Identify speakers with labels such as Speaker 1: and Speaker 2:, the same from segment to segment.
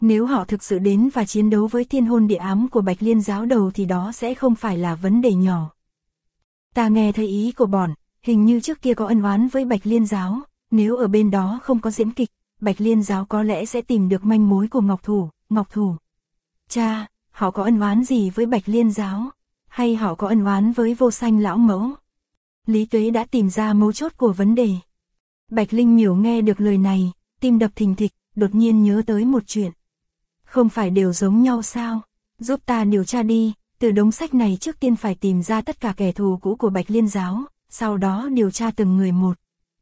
Speaker 1: Nếu họ thực sự đến và chiến đấu với thiên hôn địa ám của Bạch Liên giáo đầu thì đó sẽ không phải là vấn đề nhỏ. Ta nghe thấy ý của bọn, hình như trước kia có ân oán với Bạch Liên giáo, nếu ở bên đó không có diễn kịch, Bạch Liên giáo có lẽ sẽ tìm được manh mối của Ngọc Thủ. Cha, họ có ân oán gì với Bạch Liên giáo? Hay họ có ân oán với Vô Sanh lão mẫu? Lý Tuế đã tìm ra mấu chốt của vấn đề. Bạch Linh Miểu nghe được lời này, tim đập thình thịch, đột nhiên nhớ tới một chuyện. Không phải đều giống nhau sao? Giúp ta điều tra đi, từ đống sách này trước tiên phải tìm ra tất cả kẻ thù cũ của Bạch Liên giáo, sau đó điều tra từng người một.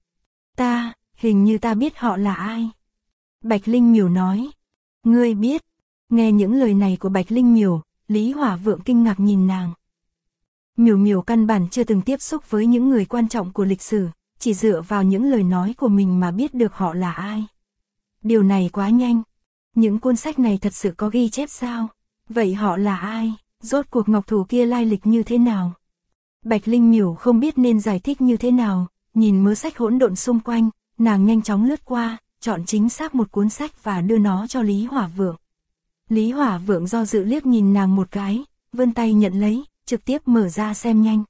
Speaker 1: Hình như ta biết họ là ai. Bạch Linh Miểu nói. Ngươi biết? Nghe những lời này của Bạch Linh Miểu, Lý Hỏa Vượng kinh ngạc nhìn nàng. Miểu Miểu căn bản chưa từng tiếp xúc với những người quan trọng của lịch sử, chỉ dựa vào những lời nói của mình mà biết được họ là ai. Điều này quá nhanh. Những cuốn sách này thật sự có ghi chép sao? Vậy họ là ai? Rốt cuộc Ngọc Thủ kia lai lịch như thế nào? Bạch Linh Miểu không biết nên giải thích như thế nào, nhìn mớ sách hỗn độn xung quanh, nàng nhanh chóng lướt qua, chọn chính xác một cuốn sách và đưa nó cho Lý Hỏa Vượng. Lý Hỏa Vượng do dự liếc nhìn nàng một cái, vươn tay nhận lấy, trực tiếp mở ra xem nhanh.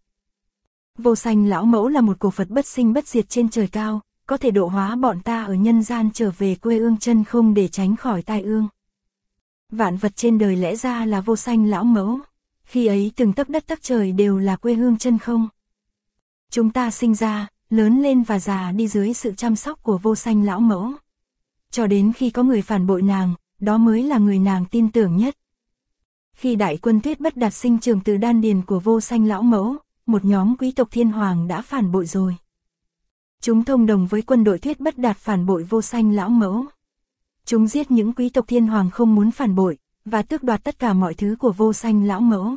Speaker 1: Vô Sanh lão mẫu là một cổ Phật bất sinh bất diệt trên trời cao, có thể độ hóa bọn ta ở nhân gian trở về quê ương chân không để tránh khỏi tai ương. Vạn vật trên đời lẽ ra là Vô Sanh lão mẫu, khi ấy từng tấc đất tấc trời đều là quê hương chân không. Chúng ta sinh ra, lớn lên và già đi dưới sự chăm sóc của Vô Sanh lão mẫu. Cho đến khi có người phản bội nàng, đó mới là người nàng tin tưởng nhất. Khi đại quân Tuyết Bất Đạt sinh trưởng từ đan điền của Vô Sanh lão mẫu, một nhóm quý tộc thiên hoàng đã phản bội rồi. Chúng thông đồng với quân đội Tuyết Bất Đạt phản bội Vô Sanh lão mẫu. Chúng giết những quý tộc thiên hoàng không muốn phản bội, và tước đoạt tất cả mọi thứ của Vô Sanh lão mẫu.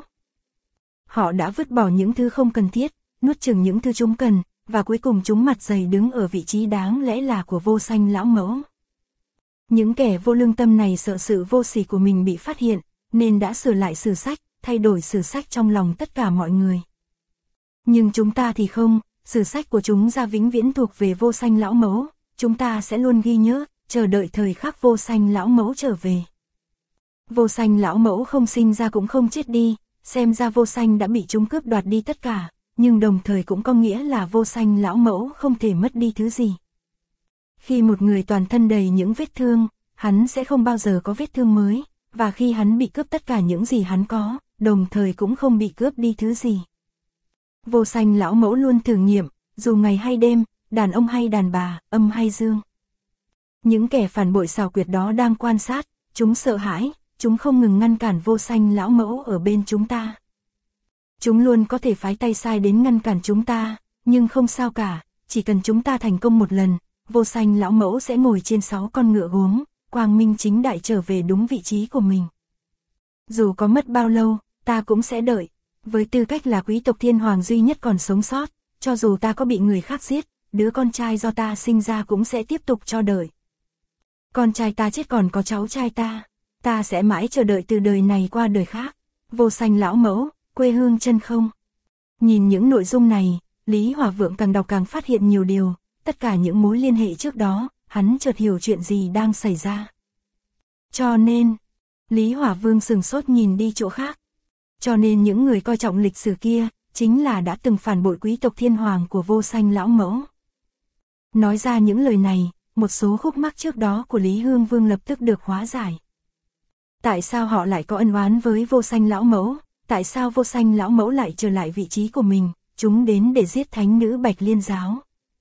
Speaker 1: Họ đã vứt bỏ những thứ không cần thiết, nuốt chửng những thứ chúng cần, và cuối cùng chúng mặt dày đứng ở vị trí đáng lẽ là của Vô Sanh lão mẫu. Những kẻ vô lương tâm này sợ sự vô sỉ của mình bị phát hiện, nên đã sửa lại sử sách, thay đổi sử sách trong lòng tất cả mọi người. Nhưng chúng ta thì không, sử sách của chúng ra vĩnh viễn thuộc về Vô Sanh lão mẫu, chúng ta sẽ luôn ghi nhớ, chờ đợi thời khắc Vô Sanh lão mẫu trở về. Vô Sanh lão mẫu không sinh ra cũng không chết đi, xem ra Vô Sanh đã bị chúng cướp đoạt đi tất cả, nhưng đồng thời cũng có nghĩa là Vô Sanh lão mẫu không thể mất đi thứ gì. Khi một người toàn thân đầy những vết thương, hắn sẽ không bao giờ có vết thương mới, và khi hắn bị cướp tất cả những gì hắn có, đồng thời cũng không bị cướp đi thứ gì. Vô Sanh lão mẫu luôn thử nghiệm, dù ngày hay đêm, đàn ông hay đàn bà, âm hay dương. Những kẻ phản bội xảo quyệt đó đang quan sát, chúng sợ hãi, chúng không ngừng ngăn cản Vô Sanh lão mẫu ở bên chúng ta. Chúng luôn có thể phái tay sai đến ngăn cản chúng ta, nhưng không sao cả, chỉ cần chúng ta thành công một lần, Vô Sanh lão mẫu sẽ ngồi trên 6 con ngựa gốm, quang minh chính đại trở về đúng vị trí của mình. Dù có mất bao lâu, ta cũng sẽ đợi. Với tư cách là quý tộc thiên hoàng duy nhất còn sống sót, cho dù ta có bị người khác giết, đứa con trai do ta sinh ra cũng sẽ tiếp tục cho đợi. Con trai ta chết còn có cháu trai ta sẽ mãi chờ đợi từ đời này qua đời khác. Vô Sanh lão mẫu, quê hương chân không. Nhìn những nội dung này, Lý Hỏa Vượng càng đọc càng phát hiện nhiều điều, tất cả những mối liên hệ trước đó, hắn chợt hiểu chuyện gì đang xảy ra. Cho nên, Lý Hỏa Vương sừng sốt nhìn đi chỗ khác. Cho nên những người coi trọng lịch sử kia, chính là đã từng phản bội quý tộc thiên hoàng của Vô Sanh lão mẫu. Nói ra những lời này, một số khúc mắc trước đó của Lý Hương Vương lập tức được hóa giải. Tại sao họ lại có ân oán với Vô Sanh lão mẫu? Tại sao Vô Sanh lão mẫu lại trở lại vị trí của mình? Chúng đến để giết thánh nữ Bạch Liên giáo.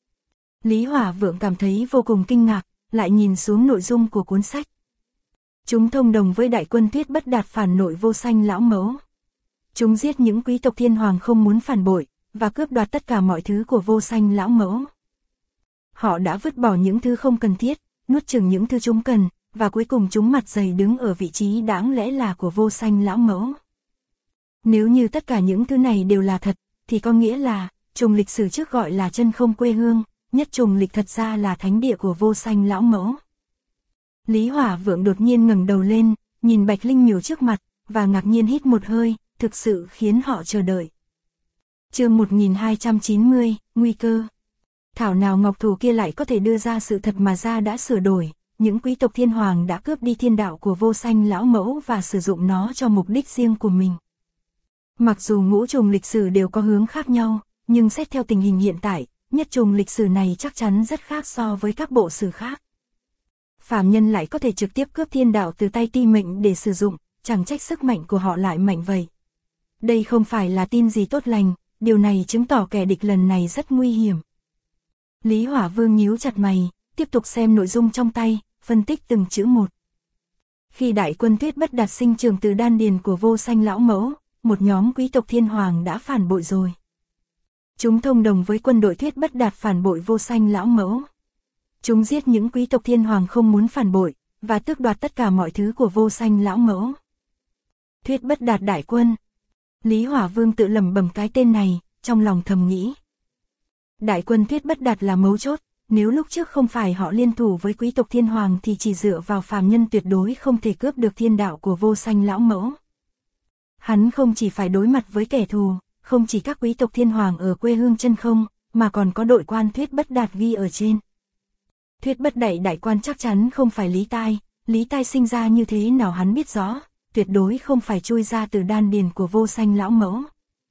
Speaker 1: Lý Hỏa Vượng cảm thấy vô cùng kinh ngạc, lại nhìn xuống nội dung của cuốn sách. Chúng thông đồng với đại quân Tuyết Bất Đạt phản nội Vô Sanh lão mẫu. Chúng giết những quý tộc thiên hoàng không muốn phản bội, và cướp đoạt tất cả mọi thứ của Vô Sanh lão mẫu. Họ đã vứt bỏ những thứ không cần thiết, nuốt chửng những thứ chúng cần, và cuối cùng chúng mặt dày đứng ở vị trí đáng lẽ là của Vô Sanh lão mẫu. Nếu như tất cả những thứ này đều là thật, thì có nghĩa là, trùng lịch sử trước gọi là chân không quê hương, nhất trùng lịch thật ra là thánh địa của Vô Sanh lão mẫu. Lý Hỏa Vượng đột nhiên ngẩng đầu lên, nhìn Bạch Linh Miểu trước mặt, và ngạc nhiên hít một hơi, thực sự khiến họ chờ đợi. Chương 1290, nguy cơ. Thảo nào Ngọc Thủ kia lại có thể đưa ra sự thật mà ra đã sửa đổi, những quý tộc thiên hoàng đã cướp đi thiên đạo của vô sanh lão mẫu và sử dụng nó cho mục đích riêng của mình. Mặc dù ngũ trùng lịch sử đều có hướng khác nhau, nhưng xét theo tình hình hiện tại, nhất trùng lịch sử này chắc chắn rất khác so với các bộ sử khác. Phàm nhân lại có thể trực tiếp cướp thiên đạo từ tay ti mệnh để sử dụng, chẳng trách sức mạnh của họ lại mạnh vậy. Đây không phải là tin gì tốt lành, điều này chứng tỏ kẻ địch lần này rất nguy hiểm. Lý Hỏa Vương nhíu chặt mày, tiếp tục xem nội dung trong tay, phân tích từng chữ một. Khi đại quân Tuyết Bất Đạt sinh trưởng từ đan điền của vô sanh lão mẫu, một nhóm quý tộc thiên hoàng đã phản bội rồi. Chúng thông đồng với quân đội Tuyết Bất Đạt phản bội vô sanh lão mẫu. Chúng giết những quý tộc thiên hoàng không muốn phản bội, và tước đoạt tất cả mọi thứ của vô sanh lão mẫu. Tuyết Bất Đạt đại quân. Lý Hỏa Vương tự lẩm bẩm cái tên này, trong lòng thầm nghĩ. Đại quân Tuyết Bất Đạt là mấu chốt, nếu lúc trước không phải họ liên thủ với quý tộc thiên hoàng thì chỉ dựa vào phàm nhân tuyệt đối không thể cướp được thiên đạo của vô sanh lão mẫu. Hắn không chỉ phải đối mặt với kẻ thù, không chỉ các quý tộc thiên hoàng ở quê hương chân không, mà còn có đội quan Tuyết Bất Đạt ghi ở trên. Tuyết Bất Đậy đại quan chắc chắn không phải Lý Tai sinh ra như thế nào hắn biết rõ, tuyệt đối không phải chui ra từ đan điền của vô sanh lão mẫu.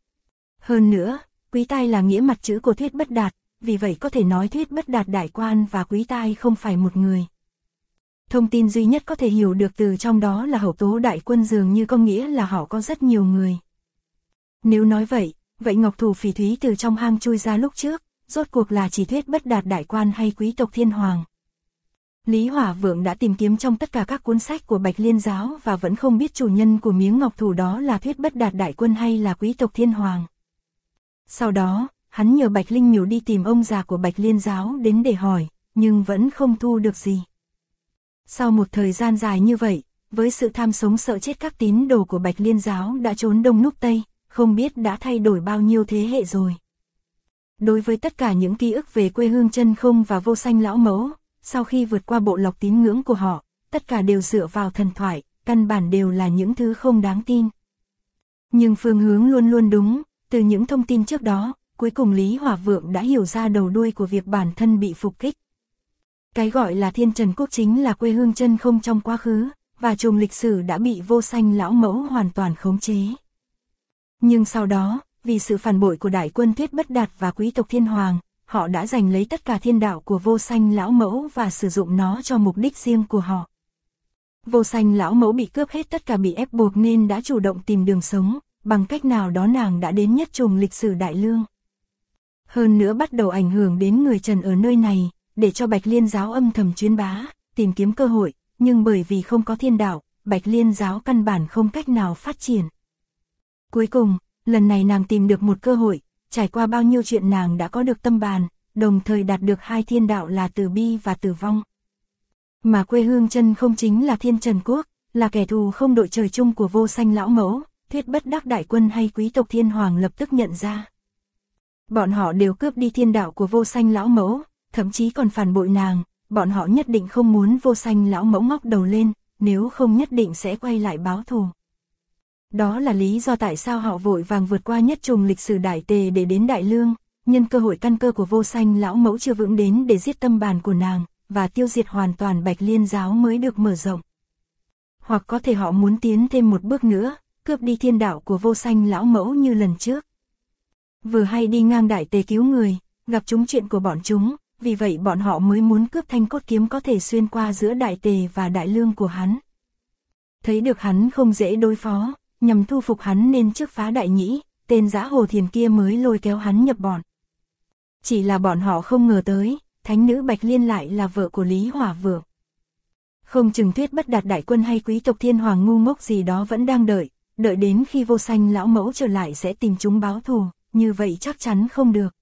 Speaker 1: Hơn nữa, Quý Tai là nghĩa mặt chữ của Tuyết Bất Đạt, vì vậy có thể nói Tuyết Bất Đạt đại quan và Quý Tai không phải một người. Thông tin duy nhất có thể hiểu được từ trong đó là hậu tố đại quân dường như có nghĩa là họ có rất nhiều người. Nếu nói vậy Ngọc Thủ Phỉ Thúy từ trong hang chui ra lúc trước, rốt cuộc là chỉ Tuyết Bất Đạt đại quan hay quý tộc thiên hoàng? Lý Hỏa Vượng đã tìm kiếm trong tất cả các cuốn sách của Bạch Liên giáo và vẫn không biết chủ nhân của miếng ngọc thủ đó là Tuyết Bất Đạt đại quân hay là quý tộc thiên hoàng. Sau đó, hắn nhờ Bạch Linh Miểu đi tìm ông già của Bạch Liên giáo đến để hỏi, nhưng vẫn không thu được gì. Sau một thời gian dài như vậy, với sự tham sống sợ chết các tín đồ của Bạch Liên giáo đã trốn đông núp tây, không biết đã thay đổi bao nhiêu thế hệ rồi. Đối với tất cả những ký ức về quê hương chân không và vô sanh lão mẫu, sau khi vượt qua bộ lọc tín ngưỡng của họ, tất cả đều dựa vào thần thoại, căn bản đều là những thứ không đáng tin. Nhưng phương hướng luôn luôn đúng, từ những thông tin trước đó, cuối cùng Lý Hỏa Vượng đã hiểu ra đầu đuôi của việc bản thân bị phục kích. Cái gọi là Thiên Trần Quốc chính là quê hương chân không trong quá khứ, và trùng lịch sử đã bị vô sanh lão mẫu hoàn toàn khống chế. Nhưng sau đó, vì sự phản bội của đại quân Tuyết Bất Đạt và quý tộc thiên hoàng, họ đã giành lấy tất cả thiên đạo của vô sanh lão mẫu và sử dụng nó cho mục đích riêng của họ. Vô sanh lão mẫu bị cướp hết tất cả, bị ép buộc nên đã chủ động tìm đường sống, bằng cách nào đó nàng đã đến nhất trùng lịch sử Đại Lương. Hơn nữa bắt đầu ảnh hưởng đến người Trần ở nơi này, để cho Bạch Liên giáo âm thầm chuyên bá, tìm kiếm cơ hội, nhưng bởi vì không có thiên đạo, Bạch Liên giáo căn bản không cách nào phát triển. Cuối cùng, lần này nàng tìm được một cơ hội, trải qua bao nhiêu chuyện nàng đã có được tâm bàn, đồng thời đạt được hai thiên đạo là từ bi và tử vong. Mà quê hương chân không chính là Thiên Trần Quốc, là kẻ thù không đội trời chung của vô sanh lão mẫu, Tuyết Bất Đắc đại quân hay quý tộc thiên hoàng lập tức nhận ra. Bọn họ đều cướp đi thiên đạo của vô sanh lão mẫu, thậm chí còn phản bội nàng, bọn họ nhất định không muốn vô sanh lão mẫu ngóc đầu lên, nếu không nhất định sẽ quay lại báo thù. Đó là lý do tại sao họ vội vàng vượt qua nhất trùng lịch sử Đại Tề để đến Đại Lương, nhân cơ hội căn cơ của vô sanh lão mẫu chưa vững đến để giết tâm bàn của nàng, và tiêu diệt hoàn toàn Bạch Liên giáo mới được mở rộng. Hoặc có thể họ muốn tiến thêm một bước nữa, cướp đi thiên đạo của vô sanh lão mẫu như lần trước. Vừa hay đi ngang Đại Tề cứu người, gặp trúng chuyện của bọn chúng, vì vậy bọn họ mới muốn cướp thanh cốt kiếm có thể xuyên qua giữa Đại Tề và Đại Lương của hắn. Thấy được hắn không dễ đối phó, nhằm thu phục hắn nên trước phá Đại Nhĩ, tên dã Hồ Thiền kia mới lôi kéo hắn nhập bọn. Chỉ là bọn họ không ngờ tới, thánh nữ Bạch Liên lại là vợ của Lý Hỏa Vượng. Không chừng Tuyết Bất Đạt đại quân hay quý tộc thiên hoàng ngu ngốc gì đó vẫn đang đợi đến khi vô sanh lão mẫu trở lại sẽ tìm chúng báo thù, như vậy chắc chắn không được.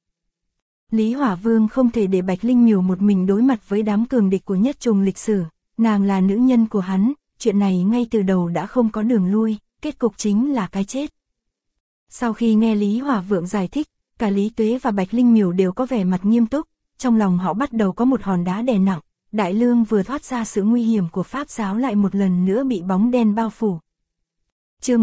Speaker 1: Lý Hỏa Vương không thể để Bạch Linh Miểu một mình đối mặt với đám cường địch của nhất trùng lịch sử, nàng là nữ nhân của hắn, chuyện này ngay từ đầu đã không có đường lui, kết cục chính là cái chết. Sau khi nghe Lý Hỏa Vượng giải thích, cả Lý Tuế và Bạch Linh Miểu đều có vẻ mặt nghiêm túc, trong lòng họ bắt đầu có một hòn đá đè nặng, Đại Lương vừa thoát ra sự nguy hiểm của Pháp giáo lại một lần nữa bị bóng đen bao phủ. Chương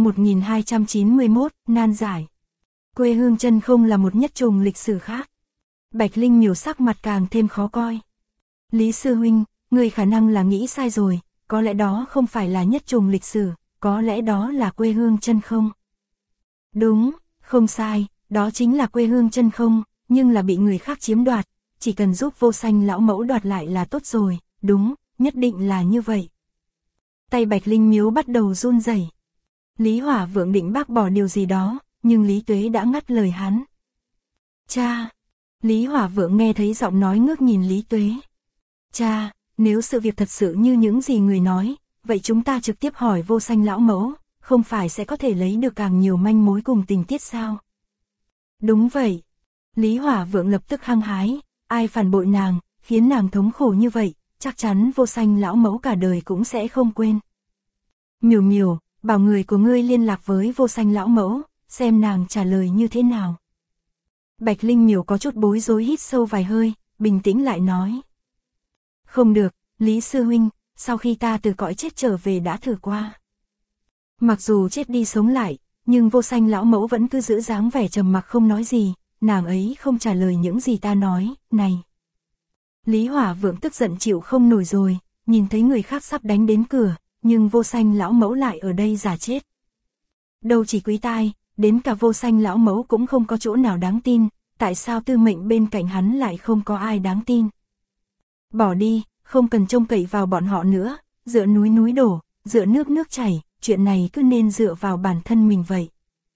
Speaker 1: 1291, nan giải. Quê hương chân không là một nhất trùng lịch sử khác. Bạch Linh Miểu sắc mặt càng thêm khó coi. Lý sư huynh, người khả năng là nghĩ sai rồi, có lẽ đó không phải là nhất trùng lịch sử, có lẽ đó là quê hương chân không. Đúng, không sai, đó chính là quê hương chân không, nhưng là bị người khác chiếm đoạt, chỉ cần giúp Vô Sanh lão mẫu đoạt lại là tốt rồi, đúng, nhất định là như vậy. Tay Bạch Linh Miếu bắt đầu run rẩy. Lý Hỏa Vượng định bác bỏ điều gì đó, nhưng Lý Tuế đã ngắt lời hắn. Cha! Lý Hỏa Vượng nghe thấy giọng nói ngước nhìn Lý Tuế. Cha, nếu sự việc thật sự như những gì người nói, vậy chúng ta trực tiếp hỏi Vô Sanh lão mẫu, không phải sẽ có thể lấy được càng nhiều manh mối cùng tình tiết sao? Đúng vậy. Lý Hỏa Vượng lập tức hăng hái, ai phản bội nàng, khiến nàng thống khổ như vậy, chắc chắn Vô Sanh lão mẫu cả đời cũng sẽ không quên. Miểu Miểu, bảo người của ngươi liên lạc với Vô Sanh lão mẫu, xem nàng trả lời như thế nào. Bạch Linh Miểu có chút bối rối hít sâu vài hơi, bình tĩnh lại nói. Không được, Lý sư huynh, sau khi ta từ cõi chết trở về đã thử qua. Mặc dù chết đi sống lại, nhưng Vô Sanh lão mẫu vẫn cứ giữ dáng vẻ trầm mặc không nói gì, nàng ấy không trả lời những gì ta nói, này. Lý Hỏa Vượng tức giận chịu không nổi rồi, nhìn thấy người khác sắp đánh đến cửa, nhưng Vô Sanh lão mẫu lại ở đây giả chết. Đâu chỉ Quý Tai, đến cả Vô Sanh lão mẫu cũng không có chỗ nào đáng tin, tại sao Tư Mệnh bên cạnh hắn lại không có ai đáng tin. Bỏ đi, không cần trông cậy vào bọn họ nữa, dựa núi núi đổ, dựa nước nước chảy, chuyện này cứ nên dựa vào bản thân mình vậy.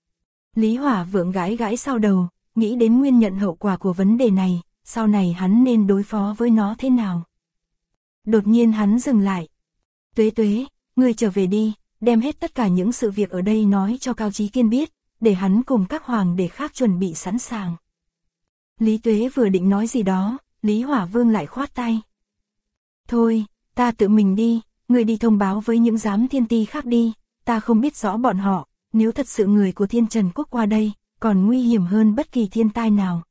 Speaker 1: Lý Hỏa Vượng gãi gãi sau đầu, nghĩ đến nguyên nhân hậu quả của vấn đề này, sau này hắn nên đối phó với nó thế nào. Đột nhiên hắn dừng lại. Tuế Tuế, ngươi trở về đi, đem hết tất cả những sự việc ở đây nói cho Cao Chí Kiên biết, để hắn cùng các hoàng đệ khác chuẩn bị sẵn sàng. Lý Tuế vừa định nói gì đó, Lý Hỏa Vương lại khoát tay. Thôi, ta tự mình đi, ngươi đi thông báo với những giám thiên ti khác đi, ta không biết rõ bọn họ, nếu thật sự người của Thiên Trần Quốc qua đây, còn nguy hiểm hơn bất kỳ thiên tai nào.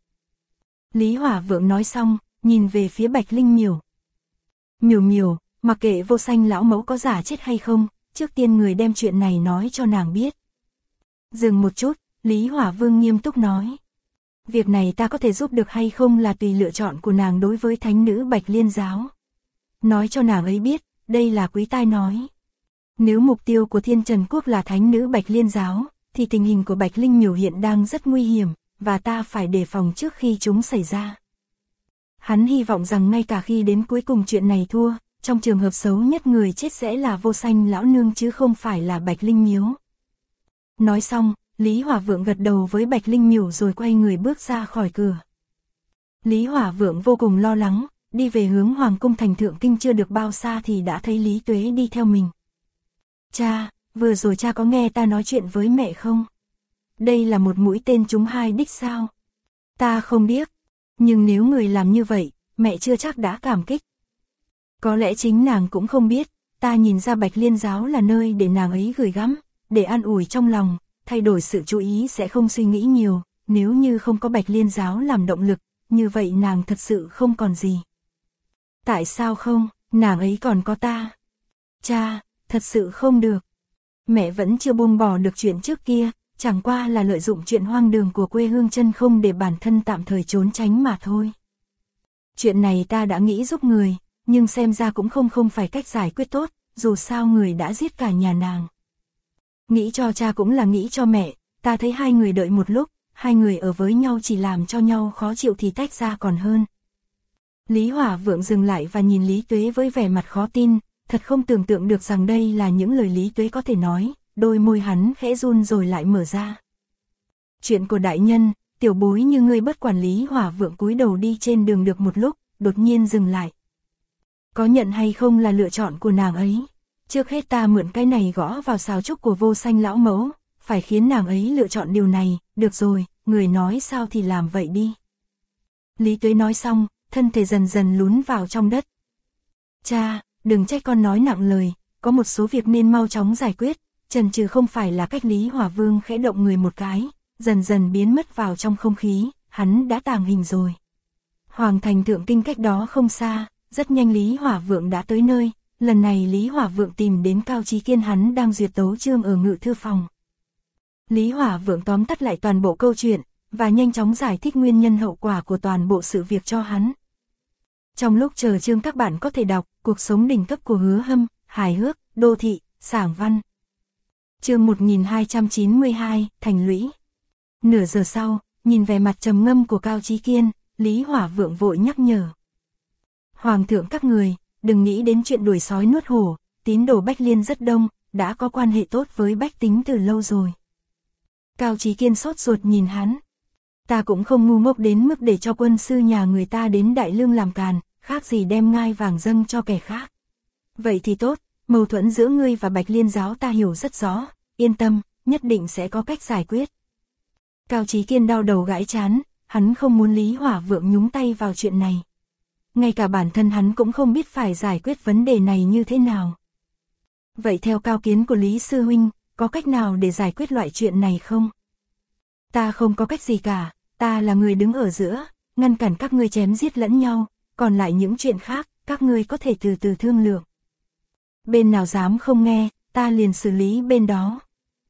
Speaker 1: Lý Hỏa Vượng nói xong, nhìn về phía Bạch Linh Miểu. Miểu Miểu, mặc kệ Vô Sanh lão mẫu có giả chết hay không, trước tiên người đem chuyện này nói cho nàng biết. Dừng một chút, Lý Hỏa Vương nghiêm túc nói. Việc này ta có thể giúp được hay không là tùy lựa chọn của nàng đối với thánh nữ Bạch Liên giáo. Nói cho nàng ấy biết, đây là Quý Tai nói. Nếu mục tiêu của Thiên Trần Quốc là thánh nữ Bạch Liên giáo, thì tình hình của Bạch Linh Miểu hiện đang rất nguy hiểm, và ta phải đề phòng trước khi chúng xảy ra. Hắn hy vọng rằng ngay cả khi đến cuối cùng chuyện này thua, trong trường hợp xấu nhất người chết sẽ là Vô Sanh lão nương chứ không phải là Bạch Linh Miếu. Nói xong, Lý Hỏa Vượng gật đầu với Bạch Linh Miểu rồi quay người bước ra khỏi cửa. Lý Hỏa Vượng vô cùng lo lắng, đi về hướng Hoàng cung thành Thượng Kinh chưa được bao xa thì đã thấy Lý Tuế đi theo mình. Cha, vừa rồi cha có nghe ta nói chuyện với mẹ không? Đây là một mũi tên trúng hai đích sao? Ta không biết, nhưng nếu người làm như vậy, mẹ chưa chắc đã cảm kích. Có lẽ chính nàng cũng không biết, ta nhìn ra Bạch Liên giáo là nơi để nàng ấy gửi gắm, để an ủi trong lòng, thay đổi sự chú ý sẽ không suy nghĩ nhiều, nếu như không có Bạch Liên giáo làm động lực, như vậy nàng thật sự không còn gì. Tại sao không, nàng ấy còn có ta. Cha, thật sự không được. Mẹ vẫn chưa buông bỏ được chuyện trước kia, chẳng qua là lợi dụng chuyện hoang đường của quê hương chân không để bản thân tạm thời trốn tránh mà thôi. Chuyện này ta đã nghĩ giúp người, nhưng xem ra cũng không phải cách giải quyết tốt, dù sao người đã giết cả nhà nàng. Nghĩ cho cha cũng là nghĩ cho mẹ, ta thấy hai người đợi một lúc, hai người ở với nhau chỉ làm cho nhau khó chịu thì tách ra còn hơn. Lý Hỏa Vượng dừng lại và nhìn Lý Tuế với vẻ mặt khó tin, thật không tưởng tượng được rằng đây là những lời Lý Tuế có thể nói, đôi môi hắn khẽ run rồi lại mở ra. Chuyện của đại nhân, tiểu bối như ngươi bất quản. Lý Hỏa Vượng cúi đầu đi trên đường được một lúc, đột nhiên dừng lại. Có nhận hay không là lựa chọn của nàng ấy. Trước hết ta mượn cái này gõ vào sào trúc của Vô Sanh lão mẫu, phải khiến nàng ấy lựa chọn điều này, được rồi, người nói sao thì làm vậy đi. Lý Tuế nói xong, thân thể dần dần lún vào trong đất. Cha, đừng trách con nói nặng lời, có một số việc nên mau chóng giải quyết, chần chừ không phải là cách. Lý Hỏa Vương khẽ động người một cái, dần dần biến mất vào trong không khí, hắn đã tàng hình rồi. Hoàng thành Thượng Kinh cách đó không xa, rất nhanh Lý Hỏa Vượng đã tới nơi, lần này Lý Hỏa Vượng tìm đến Cao Chí Kiên, hắn đang duyệt tấu chương ở ngự thư phòng. Lý Hỏa Vượng tóm tắt lại toàn bộ câu chuyện, và nhanh chóng giải thích nguyên nhân hậu quả của toàn bộ sự việc cho hắn. Trong lúc chờ chương các bạn có thể đọc Cuộc sống đỉnh cấp của Hứa Hâm, hài hước, đô thị, sảng văn. Chương 1292, Thành lũy. Nửa giờ sau, nhìn vẻ mặt trầm ngâm của Cao Chí Kiên, Lý Hỏa Vượng vội nhắc nhở. Hoàng thượng các người, đừng nghĩ đến chuyện đuổi sói nuốt hổ, tín đồ Bách Liên rất đông, đã có quan hệ tốt với bách tính từ lâu rồi. Cao Chí Kiên sốt ruột nhìn hắn. Ta cũng không ngu ngốc đến mức để cho quân sư nhà người ta đến Đại Lương làm càn, khác gì đem ngai vàng dâng cho kẻ khác. Vậy thì tốt, mâu thuẫn giữa ngươi và Bạch Liên giáo ta hiểu rất rõ, yên tâm, nhất định sẽ có cách giải quyết. Cao Chí Kiên đau đầu gãi chán, hắn không muốn Lý Hỏa Vượng nhúng tay vào chuyện này. Ngay cả bản thân hắn cũng không biết phải giải quyết vấn đề này như thế nào. Vậy theo cao kiến của Lý Sư Huynh, có cách nào để giải quyết loại chuyện này không? Ta không có cách gì cả, ta là người đứng ở giữa, ngăn cản các ngươi chém giết lẫn nhau, còn lại những chuyện khác, các ngươi có thể từ từ thương lượng. Bên nào dám không nghe, ta liền xử lý bên đó.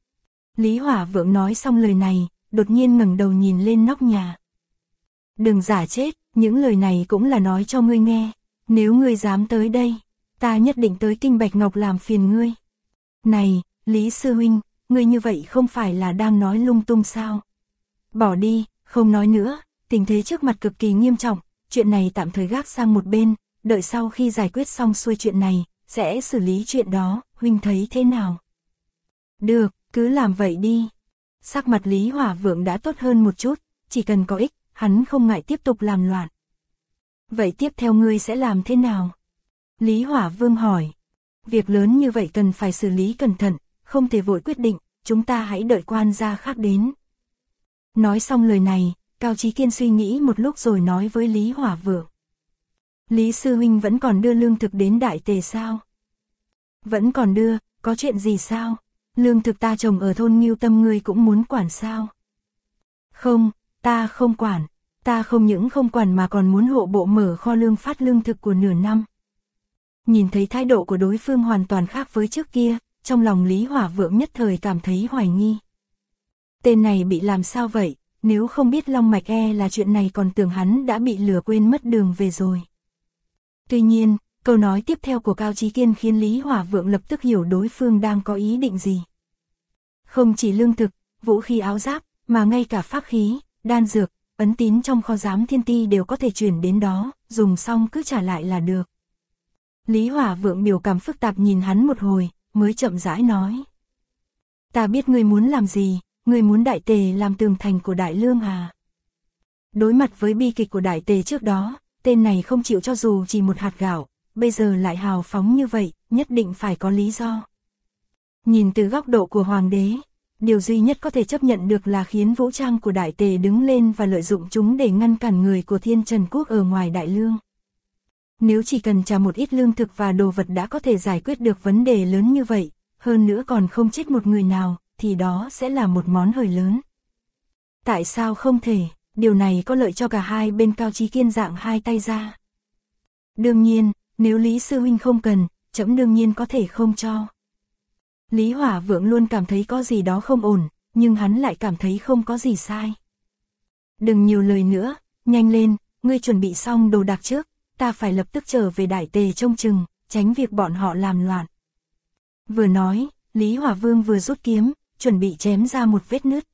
Speaker 1: Lý Hỏa Vượng nói xong lời này, đột nhiên ngẩng đầu nhìn lên nóc nhà. Đừng giả chết, những lời này cũng là nói cho ngươi nghe, nếu ngươi dám tới đây, ta nhất định tới Kinh Bạch Ngọc làm phiền ngươi. Này, Lý Sư Huynh, ngươi như vậy không phải là đang nói lung tung sao? Bỏ đi, không nói nữa, tình thế trước mặt cực kỳ nghiêm trọng, chuyện này tạm thời gác sang một bên, đợi sau khi giải quyết xong xuôi chuyện này, sẽ xử lý chuyện đó, huynh thấy thế nào? Được, cứ làm vậy đi. Sắc mặt Lý Hỏa Vượng đã tốt hơn một chút, chỉ cần có ích, hắn không ngại tiếp tục làm loạn. Vậy tiếp theo ngươi sẽ làm thế nào? Lý Hỏa Vương hỏi. Việc lớn như vậy cần phải xử lý cẩn thận, không thể vội quyết định, chúng ta hãy đợi quan gia khác đến. Nói xong lời này, Cao Chí Kiên suy nghĩ một lúc rồi nói với Lý Hỏa Vượng. Lý Sư Huynh vẫn còn đưa lương thực đến Đại Tề sao? Vẫn còn đưa, có chuyện gì sao? Lương thực ta trồng ở thôn Ngưu Tâm ngươi cũng muốn quản sao? Không, ta không quản, ta không những không quản mà còn muốn hộ bộ mở kho lương phát lương thực của nửa năm. Nhìn thấy thái độ của đối phương hoàn toàn khác với trước kia, trong lòng Lý Hỏa Vượng nhất thời cảm thấy hoài nghi. Tên này bị làm sao vậy, nếu không biết long mạch là chuyện này còn tưởng hắn đã bị lừa quên mất đường về rồi. Tuy nhiên, câu nói tiếp theo của Cao Chí Kiên khiến Lý Hỏa Vượng lập tức hiểu đối phương đang có ý định gì. Không chỉ lương thực, vũ khí áo giáp, mà ngay cả pháp khí, đan dược, ấn tín trong kho giám thiên ti đều có thể chuyển đến đó, dùng xong cứ trả lại là được. Lý Hỏa Vượng biểu cảm phức tạp nhìn hắn một hồi, mới chậm rãi nói. Ta biết ngươi muốn làm gì, ngươi muốn Đại Tề làm tường thành của Đại Lương à? Đối mặt với bi kịch của Đại Tề trước đó, tên này không chịu cho dù chỉ một hạt gạo, bây giờ lại hào phóng như vậy, nhất định phải có lý do. Nhìn từ góc độ của Hoàng đế, điều duy nhất có thể chấp nhận được là khiến vũ trang của Đại Tề đứng lên và lợi dụng chúng để ngăn cản người của Thiên Trần Quốc ở ngoài Đại Lương. Nếu chỉ cần trả một ít lương thực và đồ vật đã có thể giải quyết được vấn đề lớn như vậy, hơn nữa còn không chết một người nào, thì đó sẽ là một món hời lớn. Tại sao không thể, điều này có lợi cho cả hai bên. Cao Chí Kiên dạng hai tay ra. Đương nhiên, nếu Lý Sư Huynh không cần, trẫm đương nhiên có thể không cho. Lý Hỏa Vượng luôn cảm thấy có gì đó không ổn, nhưng hắn lại cảm thấy không có gì sai. Đừng nhiều lời nữa, nhanh lên, ngươi chuẩn bị xong đồ đạc trước, ta phải lập tức trở về Đại Tề trông chừng, tránh việc bọn họ làm loạn. Vừa nói, Lý Hỏa Vương vừa rút kiếm, chuẩn bị chém ra một vết nứt.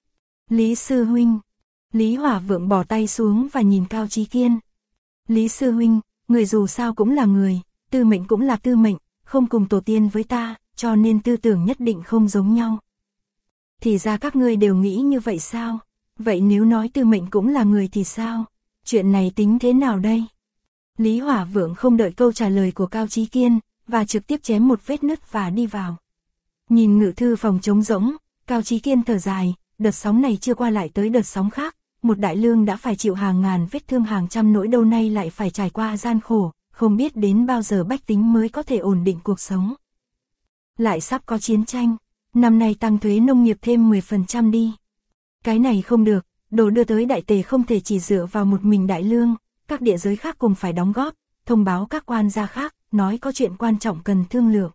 Speaker 1: Lý Sư Huynh. Lý Hỏa Vượng bỏ tay xuống và nhìn Cao Chí Kiên. Lý Sư Huynh, người dù sao cũng là người, tư mệnh cũng là tư mệnh, không cùng tổ tiên với ta, cho nên tư tưởng nhất định không giống nhau. Thì ra các ngươi đều nghĩ như vậy sao? Vậy nếu nói tư mệnh cũng là người thì sao? Chuyện này tính thế nào đây? Lý Hỏa Vượng không đợi câu trả lời của Cao Chí Kiên, và trực tiếp chém một vết nứt và đi vào. Nhìn ngự thư phòng trống rỗng, Cao Chí Kiên thở dài, đợt sóng này chưa qua lại tới đợt sóng khác, một Đại Lương đã phải chịu hàng ngàn vết thương hàng trăm nỗi đau, nay lại phải trải qua gian khổ, không biết đến bao giờ bách tính mới có thể ổn định cuộc sống. Lại sắp có chiến tranh, năm nay tăng thuế nông nghiệp thêm 10% đi. Cái này không được, đồ đưa tới Đại Tề không thể chỉ dựa vào một mình Đại Lương, các địa giới khác cùng phải đóng góp, thông báo các quan gia khác, nói có chuyện quan trọng cần thương lượng.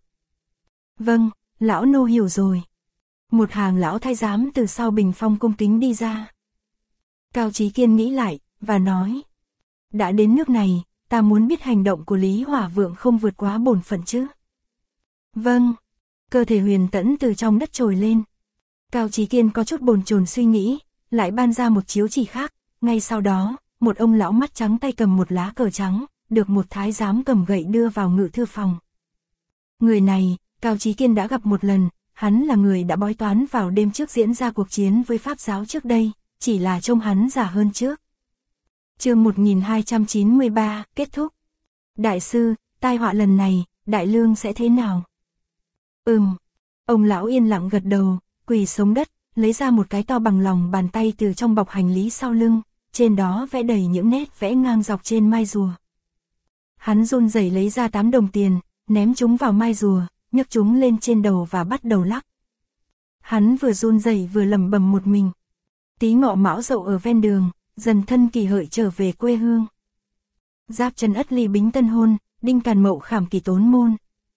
Speaker 1: Vâng, lão nô hiểu rồi. Một hàng lão thái giám từ sau bình phong cung kính đi ra. Cao Chí Kiên nghĩ lại, và nói. Đã đến nước này, ta muốn biết hành động của Lý Hỏa Vượng không vượt quá bổn phận chứ. Vâng. Cơ thể Huyền Tẫn từ trong đất trồi lên. Cao Chí Kiên có chút bồn chồn suy nghĩ, lại ban ra một chiếu chỉ khác, ngay sau đó, một ông lão mắt trắng tay cầm một lá cờ trắng, được một thái giám cầm gậy đưa vào ngự thư phòng. Người này, Cao Chí Kiên đã gặp một lần, hắn là người đã bói toán vào đêm trước diễn ra cuộc chiến với Pháp giáo trước đây, chỉ là trông hắn già hơn trước. Chương 1293, kết thúc. Đại sư, tai họa lần này, Đại Lương sẽ thế nào? Ông lão yên lặng gật đầu, quỳ xuống đất, lấy ra một cái to bằng lòng bàn tay từ trong bọc hành lý sau lưng, trên đó vẽ đầy những nét vẽ ngang dọc trên mai rùa. Hắn run rẩy lấy ra 8 đồng tiền, ném chúng vào mai rùa, nhấc chúng lên trên đầu và bắt đầu lắc. Hắn vừa run rẩy vừa lẩm bẩm một mình. Tí Ngọ Mão Dậu ở ven đường, dần thân Kỷ Hợi trở về quê hương. Giáp Chân Ất Ly Bính Tân hôn, Đinh Càn Mậu Khảm Kỷ tốn môn.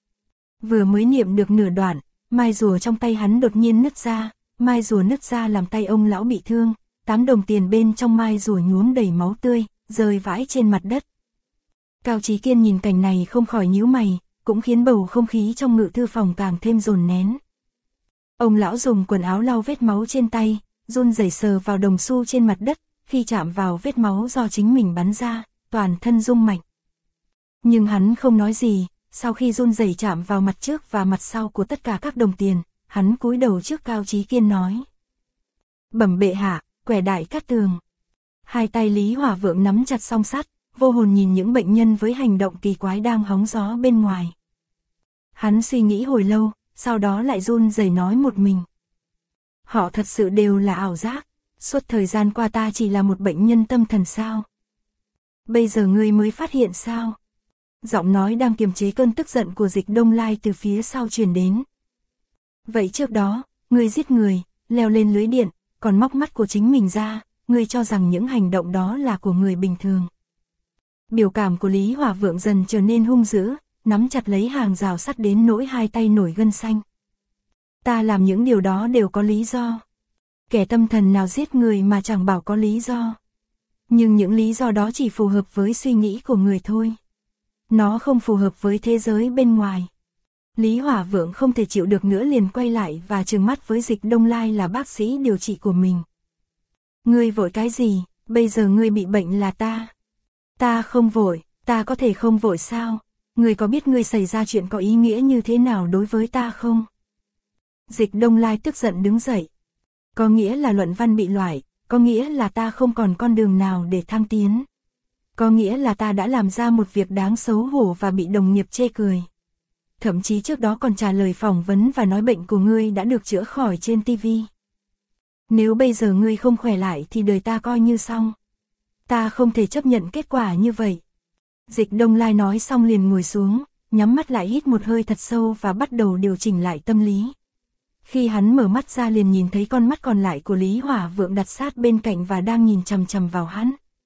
Speaker 1: Vừa mới niệm được nửa đoạn, mai rùa trong tay hắn đột nhiên nứt ra, mai rùa nứt ra làm tay ông lão bị thương, 8 đồng tiền bên trong mai rùa nhuốm đầy máu tươi, rơi vãi trên mặt đất. Cao Chí Kiên nhìn cảnh này không khỏi nhíu mày, cũng khiến bầu không khí trong ngự thư phòng càng thêm dồn nén. Ông lão dùng quần áo lau vết máu trên tay, run rẩy sờ vào đồng xu trên mặt đất, khi chạm vào vết máu do chính mình bắn ra, toàn thân rung mạnh. Nhưng hắn không nói gì, sau khi run rẩy chạm vào mặt trước và mặt sau của tất cả các đồng tiền, hắn cúi đầu trước Cao Chí Kiên nói: "Bẩm bệ hạ, quẻ Đại Cát Tường." Hai tay Lý Hỏa Vượng nắm chặt song sắt, vô hồn nhìn những bệnh nhân với hành động kỳ quái đang hóng gió bên ngoài. Hắn suy nghĩ hồi lâu, sau đó lại run rẩy nói một mình: "Họ thật sự đều là ảo giác, suốt thời gian qua ta chỉ là một bệnh nhân tâm thần sao? Bây giờ ngươi mới phát hiện sao?" Giọng nói đang kiềm chế cơn tức giận của Dịch Đông Lai từ phía sau truyền đến. "Vậy trước đó, ngươi giết người, leo lên lưới điện, còn móc mắt của chính mình ra, ngươi cho rằng những hành động đó là của người bình thường." Biểu cảm của Lý Hỏa Vượng dần trở nên hung dữ, nắm chặt lấy hàng rào sắt đến nỗi hai tay nổi gân xanh. "Ta làm những điều đó đều có lý do. Kẻ tâm thần nào giết người mà chẳng bảo có lý do. Nhưng những lý do đó chỉ phù hợp với suy nghĩ của người thôi. Nó không phù hợp với thế giới bên ngoài." Lý Hỏa Vượng không thể chịu được nữa liền quay lại và trừng mắt với Dịch Đông Lai là bác sĩ điều trị của mình. "Ngươi vội cái gì, bây giờ ngươi bị bệnh là ta. Ta không vội, ta có thể không vội sao? Ngươi có biết ngươi xảy ra chuyện có ý nghĩa như thế nào đối với ta không?" Dịch Đông Lai tức giận đứng dậy. "Có nghĩa là luận văn bị loại, có nghĩa là ta không còn con đường nào để thăng tiến. Có nghĩa là ta đã làm ra một việc đáng xấu hổ và bị đồng nghiệp chê cười. Thậm chí trước đó còn trả lời phỏng vấn và nói bệnh của ngươi đã được chữa khỏi trên TV. Nếu bây giờ ngươi không khỏe lại thì đời ta coi như xong. Ta không thể chấp nhận kết quả như vậy." Dịch Đông Lai nói xong liền ngồi xuống, nhắm mắt lại hít một hơi thật sâu và bắt đầu điều chỉnh lại tâm lý. Khi hắn mở mắt ra liền nhìn thấy con mắt còn lại của Lý Hỏa Vượng đặt sát bên cạnh và đang nhìn chằm chằm vào hắn.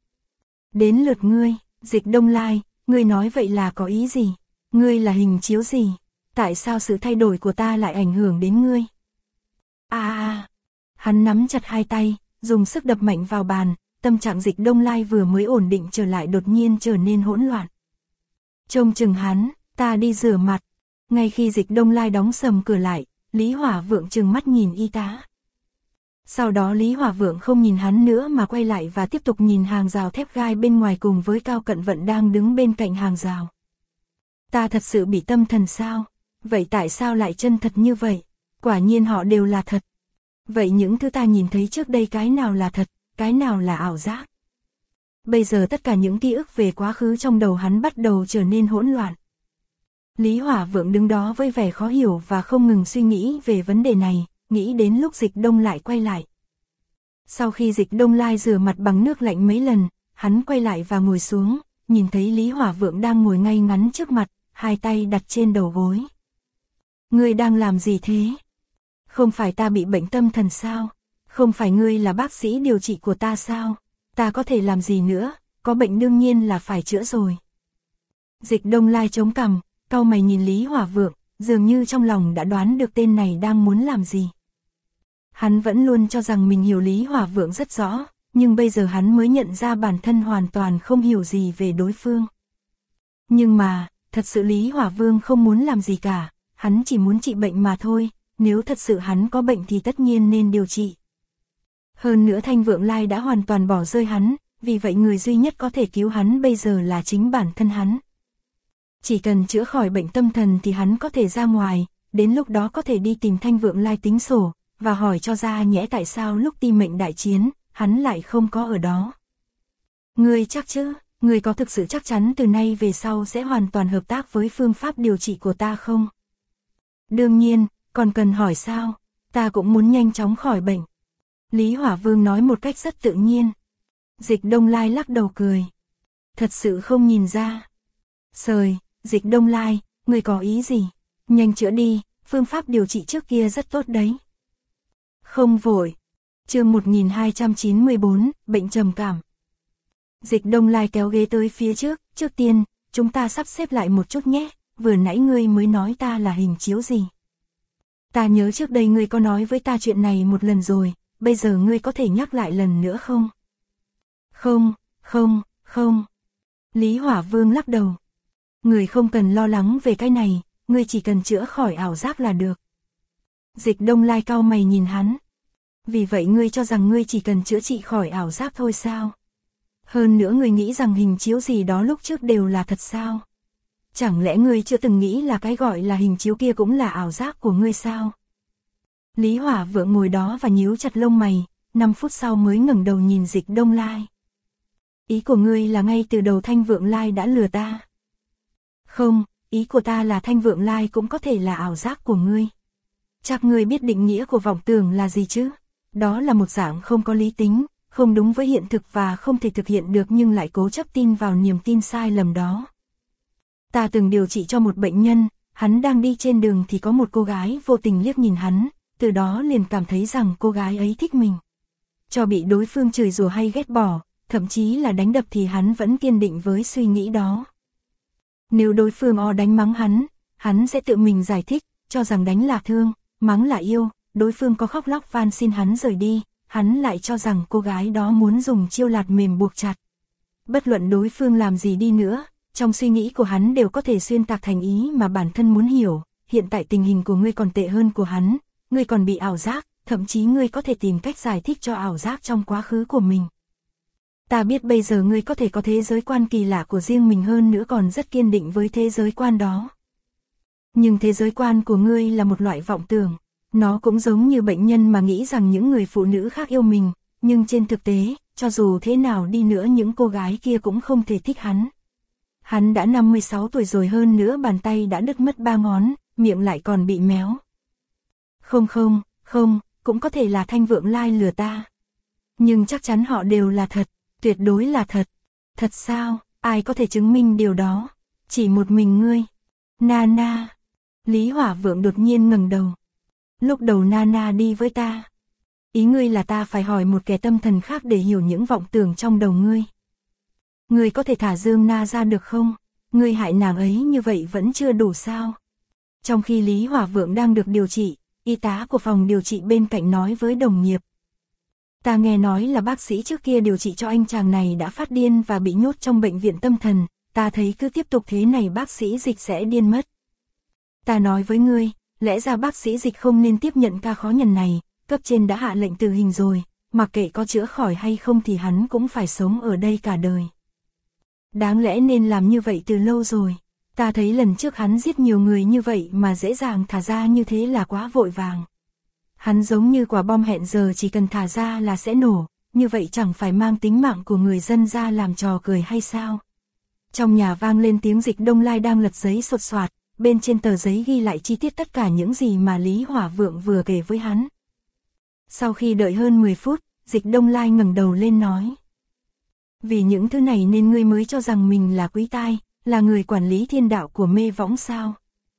Speaker 1: "Đến lượt ngươi, Dịch Đông Lai, ngươi nói vậy là có ý gì? Ngươi là hình chiếu gì? Tại sao sự thay đổi của ta lại ảnh hưởng đến ngươi?" Hắn nắm chặt hai tay, dùng sức đập mạnh vào bàn, tâm trạng Dịch Đông Lai vừa mới ổn định trở lại đột nhiên trở nên hỗn loạn. "Trông chừng hắn, ta đi rửa mặt." Ngay khi Dịch Đông Lai đóng sầm cửa lại, Lý Hỏa Vượng trừng mắt nhìn y tá. Sau đó Lý Hỏa Vượng không nhìn hắn nữa mà quay lại và tiếp tục nhìn hàng rào thép gai bên ngoài cùng với Cao Cận Vận đang đứng bên cạnh hàng rào. "Ta thật sự bị tâm thần sao? Vậy tại sao lại chân thật như vậy? Quả nhiên họ đều là thật. Vậy những thứ ta nhìn thấy trước đây cái nào là thật, cái nào là ảo giác?" Bây giờ tất cả những ký ức về quá khứ trong đầu hắn bắt đầu trở nên hỗn loạn. Lý Hỏa Vượng đứng đó với vẻ khó hiểu và không ngừng suy nghĩ về vấn đề này, nghĩ đến lúc Dịch Đông lại quay lại. Sau khi Dịch Đông Lai rửa mặt bằng nước lạnh mấy lần, hắn quay lại và ngồi xuống, nhìn thấy Lý Hỏa Vượng đang ngồi ngay ngắn trước mặt, hai tay đặt trên đầu gối. "Ngươi đang làm gì thế? Không phải ta bị bệnh tâm thần sao? Không phải ngươi là bác sĩ điều trị của ta sao? Ta có thể làm gì nữa, có bệnh đương nhiên là phải chữa rồi." Dịch Đông Lai chống cằm, cau mày nhìn Lý Hỏa Vượng, dường như trong lòng đã đoán được tên này đang muốn làm gì. Hắn vẫn luôn cho rằng mình hiểu Lý Hỏa Vượng rất rõ, nhưng bây giờ hắn mới nhận ra bản thân hoàn toàn không hiểu gì về đối phương. Nhưng mà, thật sự Lý Hỏa Vương không muốn làm gì cả, hắn chỉ muốn trị bệnh mà thôi, nếu thật sự hắn có bệnh thì tất nhiên nên điều trị. Hơn nữa Thanh Vượng Lai đã hoàn toàn bỏ rơi hắn, vì vậy người duy nhất có thể cứu hắn bây giờ là chính bản thân hắn. Chỉ cần chữa khỏi bệnh tâm thần thì hắn có thể ra ngoài, đến lúc đó có thể đi tìm Thanh Vượng Lai tính sổ, và hỏi cho ra nhẽ tại sao lúc Ti Mệnh đại chiến, hắn lại không có ở đó. Ngươi chắc chứ, ngươi có thực sự chắc chắn từ nay về sau sẽ hoàn toàn hợp tác với phương pháp điều trị của ta không? Đương nhiên, còn cần hỏi sao, ta cũng muốn nhanh chóng khỏi bệnh. Lý Hỏa Vương nói một cách rất tự nhiên. Dịch Đông Lai lắc đầu cười. Thật sự không nhìn ra. Sời, Dịch Đông Lai, ngươi có ý gì? Nhanh chữa đi, phương pháp điều trị trước kia rất tốt đấy. Không vội. Chương 1294, bệnh trầm cảm. Dịch Đông Lai kéo ghế tới phía trước tiên, chúng ta sắp xếp lại một chút nhé, vừa nãy ngươi mới nói ta là hình chiếu gì. Ta nhớ trước đây ngươi có nói với ta chuyện này một lần rồi, bây giờ ngươi có thể nhắc lại lần nữa không? Không. Lý Hỏa Vương lắc đầu. Ngươi không cần lo lắng về cái này, ngươi chỉ cần chữa khỏi ảo giác là được. Dịch Đông Lai cau mày nhìn hắn. Vì vậy ngươi cho rằng ngươi chỉ cần chữa trị khỏi ảo giác thôi sao? Hơn nữa ngươi nghĩ rằng hình chiếu gì đó lúc trước đều là thật sao? Chẳng lẽ ngươi chưa từng nghĩ là cái gọi là hình chiếu kia cũng là ảo giác của ngươi sao? Lý Hỏa Vượng ngồi đó và nhíu chặt lông mày, 5 phút sau mới ngẩng đầu nhìn Dịch Đông Lai. Ý của ngươi là ngay từ đầu Thanh Vượng Lai đã lừa ta? Không, ý của ta là Thanh Vượng Lai cũng có thể là ảo giác của ngươi. Chắc ngươi biết định nghĩa của vọng tưởng là gì chứ? Đó là một dạng không có lý tính, không đúng với hiện thực và không thể thực hiện được nhưng lại cố chấp tin vào niềm tin sai lầm đó. Ta từng điều trị cho một bệnh nhân, hắn đang đi trên đường thì có một cô gái vô tình liếc nhìn hắn, từ đó liền cảm thấy rằng cô gái ấy thích mình. Cho bị đối phương chửi rủa hay ghét bỏ, thậm chí là đánh đập thì hắn vẫn kiên định với suy nghĩ đó. Nếu đối phương đánh mắng hắn sẽ tự mình giải thích, cho rằng đánh là thương, mắng là yêu, đối phương có khóc lóc van xin hắn rời đi, hắn lại cho rằng cô gái đó muốn dùng chiêu lạt mềm buộc chặt. Bất luận đối phương làm gì đi nữa, trong suy nghĩ của hắn đều có thể xuyên tạc thành ý mà bản thân muốn hiểu, hiện tại tình hình của ngươi còn tệ hơn của hắn, ngươi còn bị ảo giác, thậm chí ngươi có thể tìm cách giải thích cho ảo giác trong quá khứ của mình. Ta biết bây giờ ngươi có thể có thế giới quan kỳ lạ của riêng mình hơn nữa còn rất kiên định với thế giới quan đó. Nhưng thế giới quan của ngươi là một loại vọng tưởng, nó cũng giống như bệnh nhân mà nghĩ rằng những người phụ nữ khác yêu mình, nhưng trên thực tế, cho dù thế nào đi nữa những cô gái kia cũng không thể thích hắn. Hắn đã 56 tuổi rồi hơn nữa bàn tay đã đứt mất 3 ngón, miệng lại còn bị méo. Không, cũng có thể là Thanh Vượng Lai lừa ta. Nhưng chắc chắn họ đều là thật, tuyệt đối là thật. Thật sao, ai có thể chứng minh điều đó? Chỉ một mình ngươi. Nana. Lý Hỏa Vượng đột nhiên ngẩng đầu. Lúc đầu Nana đi với ta. Ý ngươi là ta phải hỏi một kẻ tâm thần khác để hiểu những vọng tưởng trong đầu ngươi. Ngươi có thể thả Dương Na ra được không? Ngươi hại nàng ấy như vậy vẫn chưa đủ sao? Trong khi Lý Hỏa Vượng đang được điều trị, y tá của phòng điều trị bên cạnh nói với đồng nghiệp. Ta nghe nói là bác sĩ trước kia điều trị cho anh chàng này đã phát điên và bị nhốt trong bệnh viện tâm thần, ta thấy cứ tiếp tục thế này bác sĩ Dịch sẽ điên mất. Ta nói với ngươi, lẽ ra bác sĩ Dịch không nên tiếp nhận ca khó nhằn này, cấp trên đã hạ lệnh tử hình rồi, mặc kệ có chữa khỏi hay không thì hắn cũng phải sống ở đây cả đời. Đáng lẽ nên làm như vậy từ lâu rồi, ta thấy lần trước hắn giết nhiều người như vậy mà dễ dàng thả ra như thế là quá vội vàng. Hắn giống như quả bom hẹn giờ chỉ cần thả ra là sẽ nổ, như vậy chẳng phải mang tính mạng của người dân ra làm trò cười hay sao? Trong nhà vang lên tiếng Dịch Đông Lai đang lật giấy sột soạt, bên trên tờ giấy ghi lại chi tiết tất cả những gì mà Lý Hỏa Vượng vừa kể với hắn. Sau khi đợi hơn 10 phút, Dịch Đông Lai ngẩng đầu lên nói. Vì những thứ này nên ngươi mới cho rằng mình là quý tai, là người quản lý thiên đạo của mê võng sao?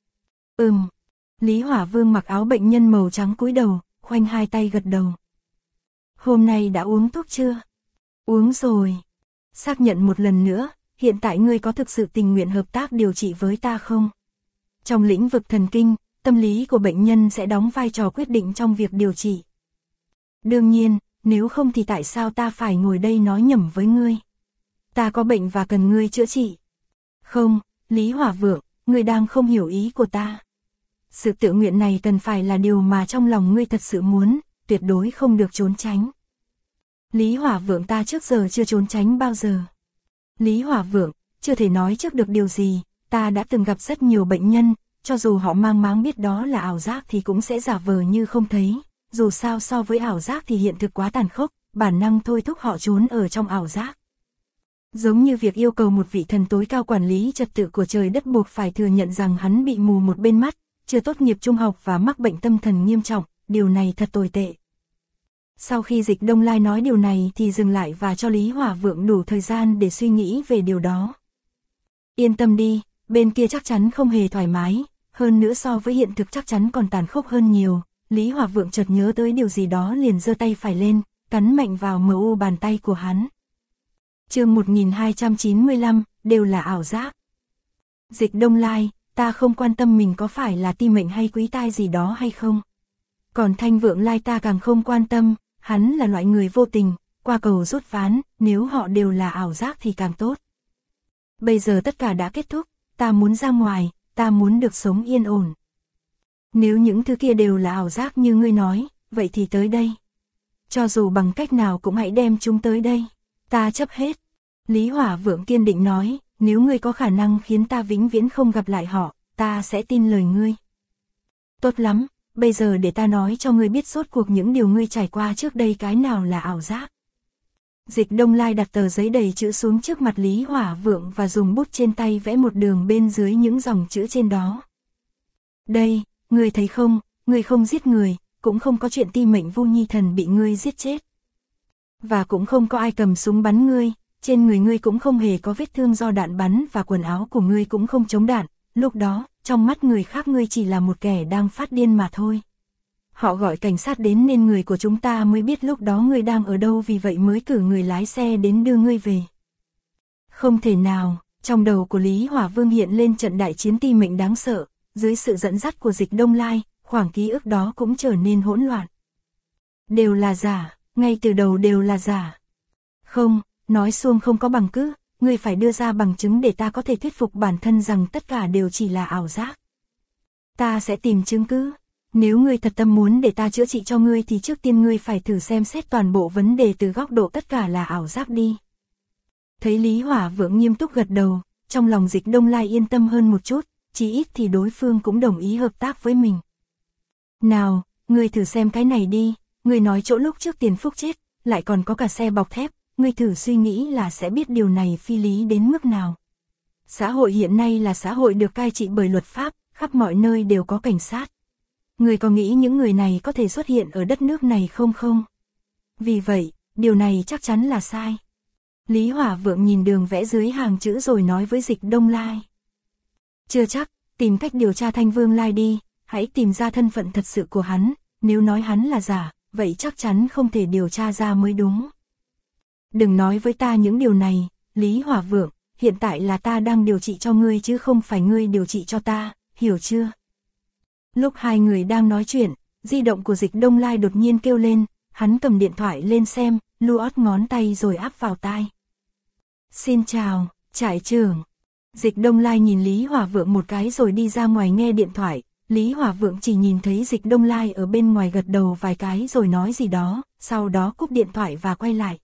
Speaker 1: Lý Hỏa Vương mặc áo bệnh nhân màu trắng cúi đầu, khoanh hai tay gật đầu. Hôm nay đã uống thuốc chưa? Uống rồi. Xác nhận một lần nữa, hiện tại ngươi có thực sự tình nguyện hợp tác điều trị với ta không? Trong lĩnh vực thần kinh, tâm lý của bệnh nhân sẽ đóng vai trò quyết định trong việc điều trị. Đương nhiên, nếu không thì tại sao ta phải ngồi đây nói nhẩm với ngươi? Ta có bệnh và cần ngươi chữa trị. Không, Lý Hỏa Vượng, ngươi đang không hiểu ý của ta. Sự tự nguyện này cần phải là điều mà trong lòng ngươi thật sự muốn, tuyệt đối không được trốn tránh. Lý Hỏa Vượng, ta trước giờ chưa trốn tránh bao giờ. Lý Hỏa Vượng, chưa thể nói trước được điều gì, ta đã từng gặp rất nhiều bệnh nhân, cho dù họ mang máng biết đó là ảo giác thì cũng sẽ giả vờ như không thấy, dù sao so với ảo giác thì hiện thực quá tàn khốc, bản năng thôi thúc họ trốn ở trong ảo giác. Giống như việc yêu cầu một vị thần tối cao quản lý trật tự của trời đất buộc phải thừa nhận rằng hắn bị mù một bên mắt, chưa tốt nghiệp trung học và mắc bệnh tâm thần nghiêm trọng, điều này thật tồi tệ. Sau khi Dịch Đông Lai nói điều này thì dừng lại và cho Lý Hỏa Vượng đủ thời gian để suy nghĩ về điều đó. Yên tâm đi, bên kia chắc chắn không hề thoải mái, hơn nữa so với hiện thực chắc chắn còn tàn khốc hơn nhiều. Lý Hỏa Vượng chợt nhớ tới điều gì đó liền giơ tay phải lên, cắn mạnh vào mu bàn tay của hắn. Chương 1295, đều là ảo giác. Dịch Đông Lai, ta không quan tâm mình có phải là ti mệnh hay quý tai gì đó hay không. Còn Thanh Vượng Lai ta càng không quan tâm, hắn là loại người vô tình, qua cầu rút ván, nếu họ đều là ảo giác thì càng tốt. Bây giờ tất cả đã kết thúc, ta muốn ra ngoài, ta muốn được sống yên ổn. Nếu những thứ kia đều là ảo giác như ngươi nói, vậy thì tới đây. Cho dù bằng cách nào cũng hãy đem chúng tới đây. Ta chấp hết. Lý Hỏa Vượng kiên định nói, nếu ngươi có khả năng khiến ta vĩnh viễn không gặp lại họ, ta sẽ tin lời ngươi. Tốt lắm, bây giờ để ta nói cho ngươi biết rốt cuộc những điều ngươi trải qua trước đây cái nào là ảo giác. Dịch Đông Lai đặt tờ giấy đầy chữ xuống trước mặt Lý Hỏa Vượng và dùng bút trên tay vẽ một đường bên dưới những dòng chữ trên đó. Đây, ngươi thấy không, ngươi không giết người, cũng không có chuyện ti mệnh Vu Nhi Thần bị ngươi giết chết. Và cũng không có ai cầm súng bắn ngươi, trên người ngươi cũng không hề có vết thương do đạn bắn và quần áo của ngươi cũng không chống đạn, lúc đó, trong mắt người khác ngươi chỉ là một kẻ đang phát điên mà thôi. Họ gọi cảnh sát đến nên người của chúng ta mới biết lúc đó ngươi đang ở đâu, vì vậy mới cử người lái xe đến đưa ngươi về. Không thể nào, trong đầu của Lý Hỏa Vương hiện lên trận đại chiến ti mệnh đáng sợ, dưới sự dẫn dắt của Dịch Đông Lai, khoảng ký ức đó cũng trở nên hỗn loạn. Đều là giả, ngay từ đầu đều là giả. Không, nói suông không có bằng cứ, ngươi phải đưa ra bằng chứng để ta có thể thuyết phục bản thân rằng tất cả đều chỉ là ảo giác. Ta sẽ tìm chứng cứ. Nếu ngươi thật tâm muốn để ta chữa trị cho ngươi thì trước tiên ngươi phải thử xem xét toàn bộ vấn đề từ góc độ tất cả là ảo giác đi. Thấy Lý Hỏa Vượng nghiêm túc gật đầu, trong lòng Dịch Đông Lai yên tâm hơn một chút, chí ít thì đối phương cũng đồng ý hợp tác với mình. Nào, ngươi thử xem cái này đi, ngươi nói chỗ lúc trước Tiền Phúc chết, lại còn có cả xe bọc thép, ngươi thử suy nghĩ là sẽ biết điều này phi lý đến mức nào. Xã hội hiện nay là xã hội được cai trị bởi luật pháp, khắp mọi nơi đều có cảnh sát. Ngươi có nghĩ những người này có thể xuất hiện ở đất nước này không? Vì vậy, điều này chắc chắn là sai. Lý Hỏa Vượng nhìn đường vẽ dưới hàng chữ rồi nói với Dịch Đông Lai. Chưa chắc, tìm cách điều tra Thanh Vương Lai đi, hãy tìm ra thân phận thật sự của hắn, nếu nói hắn là giả, vậy chắc chắn không thể điều tra ra mới đúng. Đừng nói với ta những điều này, Lý Hỏa Vượng, hiện tại là ta đang điều trị cho ngươi chứ không phải ngươi điều trị cho ta, hiểu chưa? Lúc hai người đang nói chuyện, di động của Dịch Đông Lai đột nhiên kêu lên, hắn cầm điện thoại lên xem, luốt ngón tay rồi áp vào tai. Xin chào, trại trưởng. Dịch Đông Lai nhìn Lý Hỏa Vượng một cái rồi đi ra ngoài nghe điện thoại, Lý Hỏa Vượng chỉ nhìn thấy Dịch Đông Lai ở bên ngoài gật đầu vài cái rồi nói gì đó, sau đó cúp điện thoại và quay lại.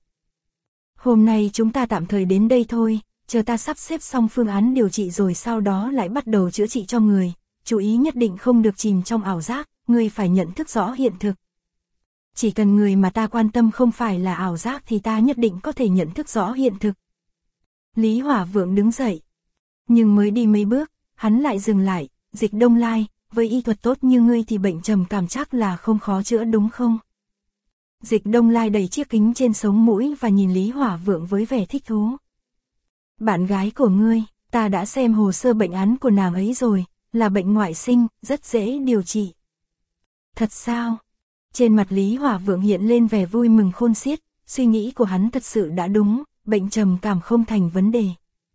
Speaker 1: Hôm nay chúng ta tạm thời đến đây thôi, chờ ta sắp xếp xong phương án điều trị rồi sau đó lại bắt đầu chữa trị cho người. Chú ý nhất định không được chìm trong ảo giác, ngươi phải nhận thức rõ hiện thực. Chỉ cần người mà ta quan tâm không phải là ảo giác thì ta nhất định có thể nhận thức rõ hiện thực. Lý Hỏa Vượng đứng dậy. Nhưng mới đi mấy bước, hắn lại dừng lại, Dịch Đông Lai, với y thuật tốt như ngươi thì bệnh trầm cảm chắc là không khó chữa đúng không? Dịch Đông Lai đẩy chiếc kính trên sống mũi và nhìn Lý Hỏa Vượng với vẻ thích thú. Bạn gái của ngươi, ta đã xem hồ sơ bệnh án của nàng ấy rồi. Là bệnh ngoại sinh, rất dễ điều trị. Thật sao? Trên mặt Lý Hỏa Vượng hiện lên vẻ vui mừng khôn xiết, suy nghĩ của hắn thật sự đã đúng, bệnh trầm cảm không thành vấn đề.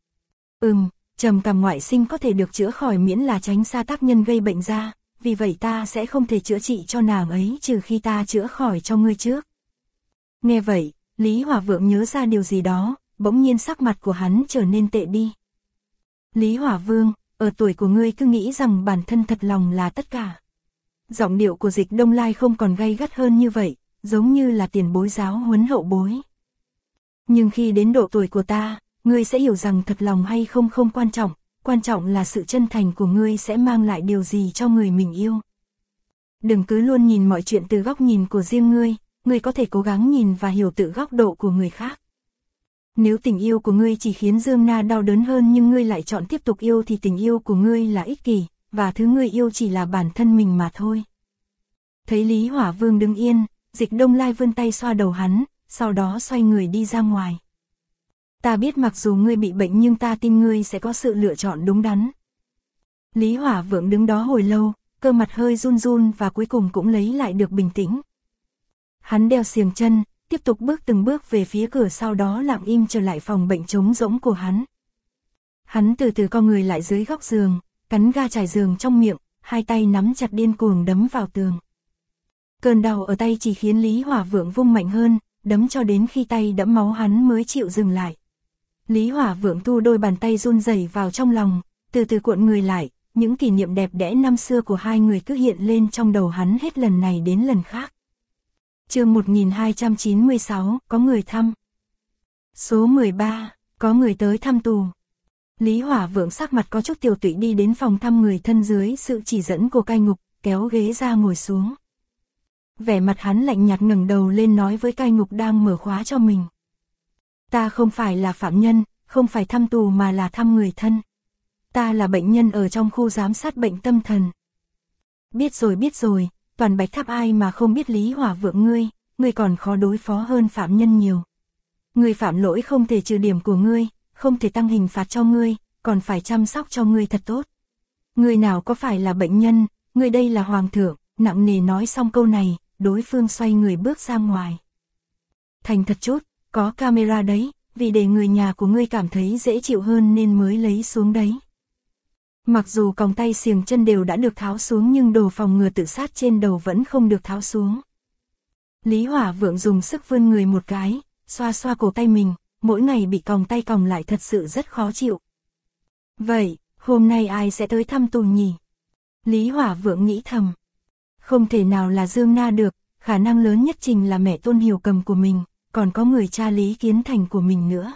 Speaker 1: Trầm cảm ngoại sinh có thể được chữa khỏi miễn là tránh xa tác nhân gây bệnh ra, vì vậy ta sẽ không thể chữa trị cho nàng ấy trừ khi ta chữa khỏi cho ngươi trước. Nghe vậy, Lý Hỏa Vượng nhớ ra điều gì đó, bỗng nhiên sắc mặt của hắn trở nên tệ đi. Lý Hỏa Vương, ở tuổi của ngươi cứ nghĩ rằng bản thân thật lòng là tất cả. Giọng điệu của Dịch Đông Lai không còn gay gắt hơn như vậy, giống như là tiền bối giáo huấn hậu bối. Nhưng khi đến độ tuổi của ta, ngươi sẽ hiểu rằng thật lòng hay không không quan trọng là sự chân thành của ngươi sẽ mang lại điều gì cho người mình yêu. Đừng cứ luôn nhìn mọi chuyện từ góc nhìn của riêng ngươi có thể cố gắng nhìn và hiểu tự góc độ của người khác. Nếu tình yêu của ngươi chỉ khiến Dương Na đau đớn hơn nhưng ngươi lại chọn tiếp tục yêu thì tình yêu của ngươi là ích kỷ, và thứ ngươi yêu chỉ là bản thân mình mà thôi. Thấy Lý Hỏa Vương đứng yên, Dịch Đông Lai vươn tay xoa đầu hắn, sau đó xoay người đi ra ngoài. Ta biết mặc dù ngươi bị bệnh nhưng ta tin ngươi sẽ có sự lựa chọn đúng đắn. Lý Hỏa Vượng đứng đó hồi lâu, cơ mặt hơi run run và cuối cùng cũng lấy lại được bình tĩnh. Hắn đeo xiềng chân, tiếp tục bước từng bước về phía cửa, sau đó lặng im trở lại phòng bệnh trống rỗng của hắn. Hắn từ từ co người lại dưới góc giường, cắn ga trải giường trong miệng, hai tay nắm chặt điên cuồng đấm vào tường. Cơn đau ở tay chỉ khiến Lý Hỏa Vượng vung mạnh hơn, đấm cho đến khi tay đẫm máu hắn mới chịu dừng lại. Lý Hỏa Vượng thu đôi bàn tay run rẩy vào trong lòng, từ từ cuộn người lại, những kỷ niệm đẹp đẽ năm xưa của hai người cứ hiện lên trong đầu hắn hết lần này đến lần khác. Chương 1296, có người thăm. Số 13, có người tới thăm tù. Lý Hỏa Vượng sắc mặt có chút tiều tụy đi đến phòng thăm người thân dưới sự chỉ dẫn của cai ngục, kéo ghế ra ngồi xuống. Vẻ mặt hắn lạnh nhạt ngẩng đầu lên nói với cai ngục đang mở khóa cho mình. Ta không phải là phạm nhân, không phải thăm tù mà là thăm người thân. Ta là bệnh nhân ở trong khu giám sát bệnh tâm thần. Biết rồi, toàn Bạch Tháp ai mà không biết Lý Hỏa Vượng ngươi còn khó đối phó hơn phạm nhân nhiều. Ngươi phạm lỗi không thể trừ điểm của ngươi, không thể tăng hình phạt cho ngươi, còn phải chăm sóc cho ngươi thật tốt. Ngươi nào có phải là bệnh nhân, ngươi đây là hoàng thượng, nặng nề nói xong câu này, đối phương xoay người bước ra ngoài. Thành thật chút, có camera đấy, vì để người nhà của ngươi cảm thấy dễ chịu hơn nên mới lấy xuống đấy. Mặc dù còng tay xiềng chân đều đã được tháo xuống nhưng đồ phòng ngừa tự sát trên đầu vẫn không được tháo xuống. Lý Hỏa Vượng dùng sức vươn người một cái, xoa xoa cổ tay mình, mỗi ngày bị còng tay còng lại thật sự rất khó chịu. Vậy, hôm nay ai sẽ tới thăm tù nhỉ? Lý Hỏa Vượng nghĩ thầm. Không thể nào là Dương Na được, khả năng lớn nhất chính là mẹ Tôn Hiểu Cầm của mình, còn có người cha Lý Kiến Thành của mình nữa.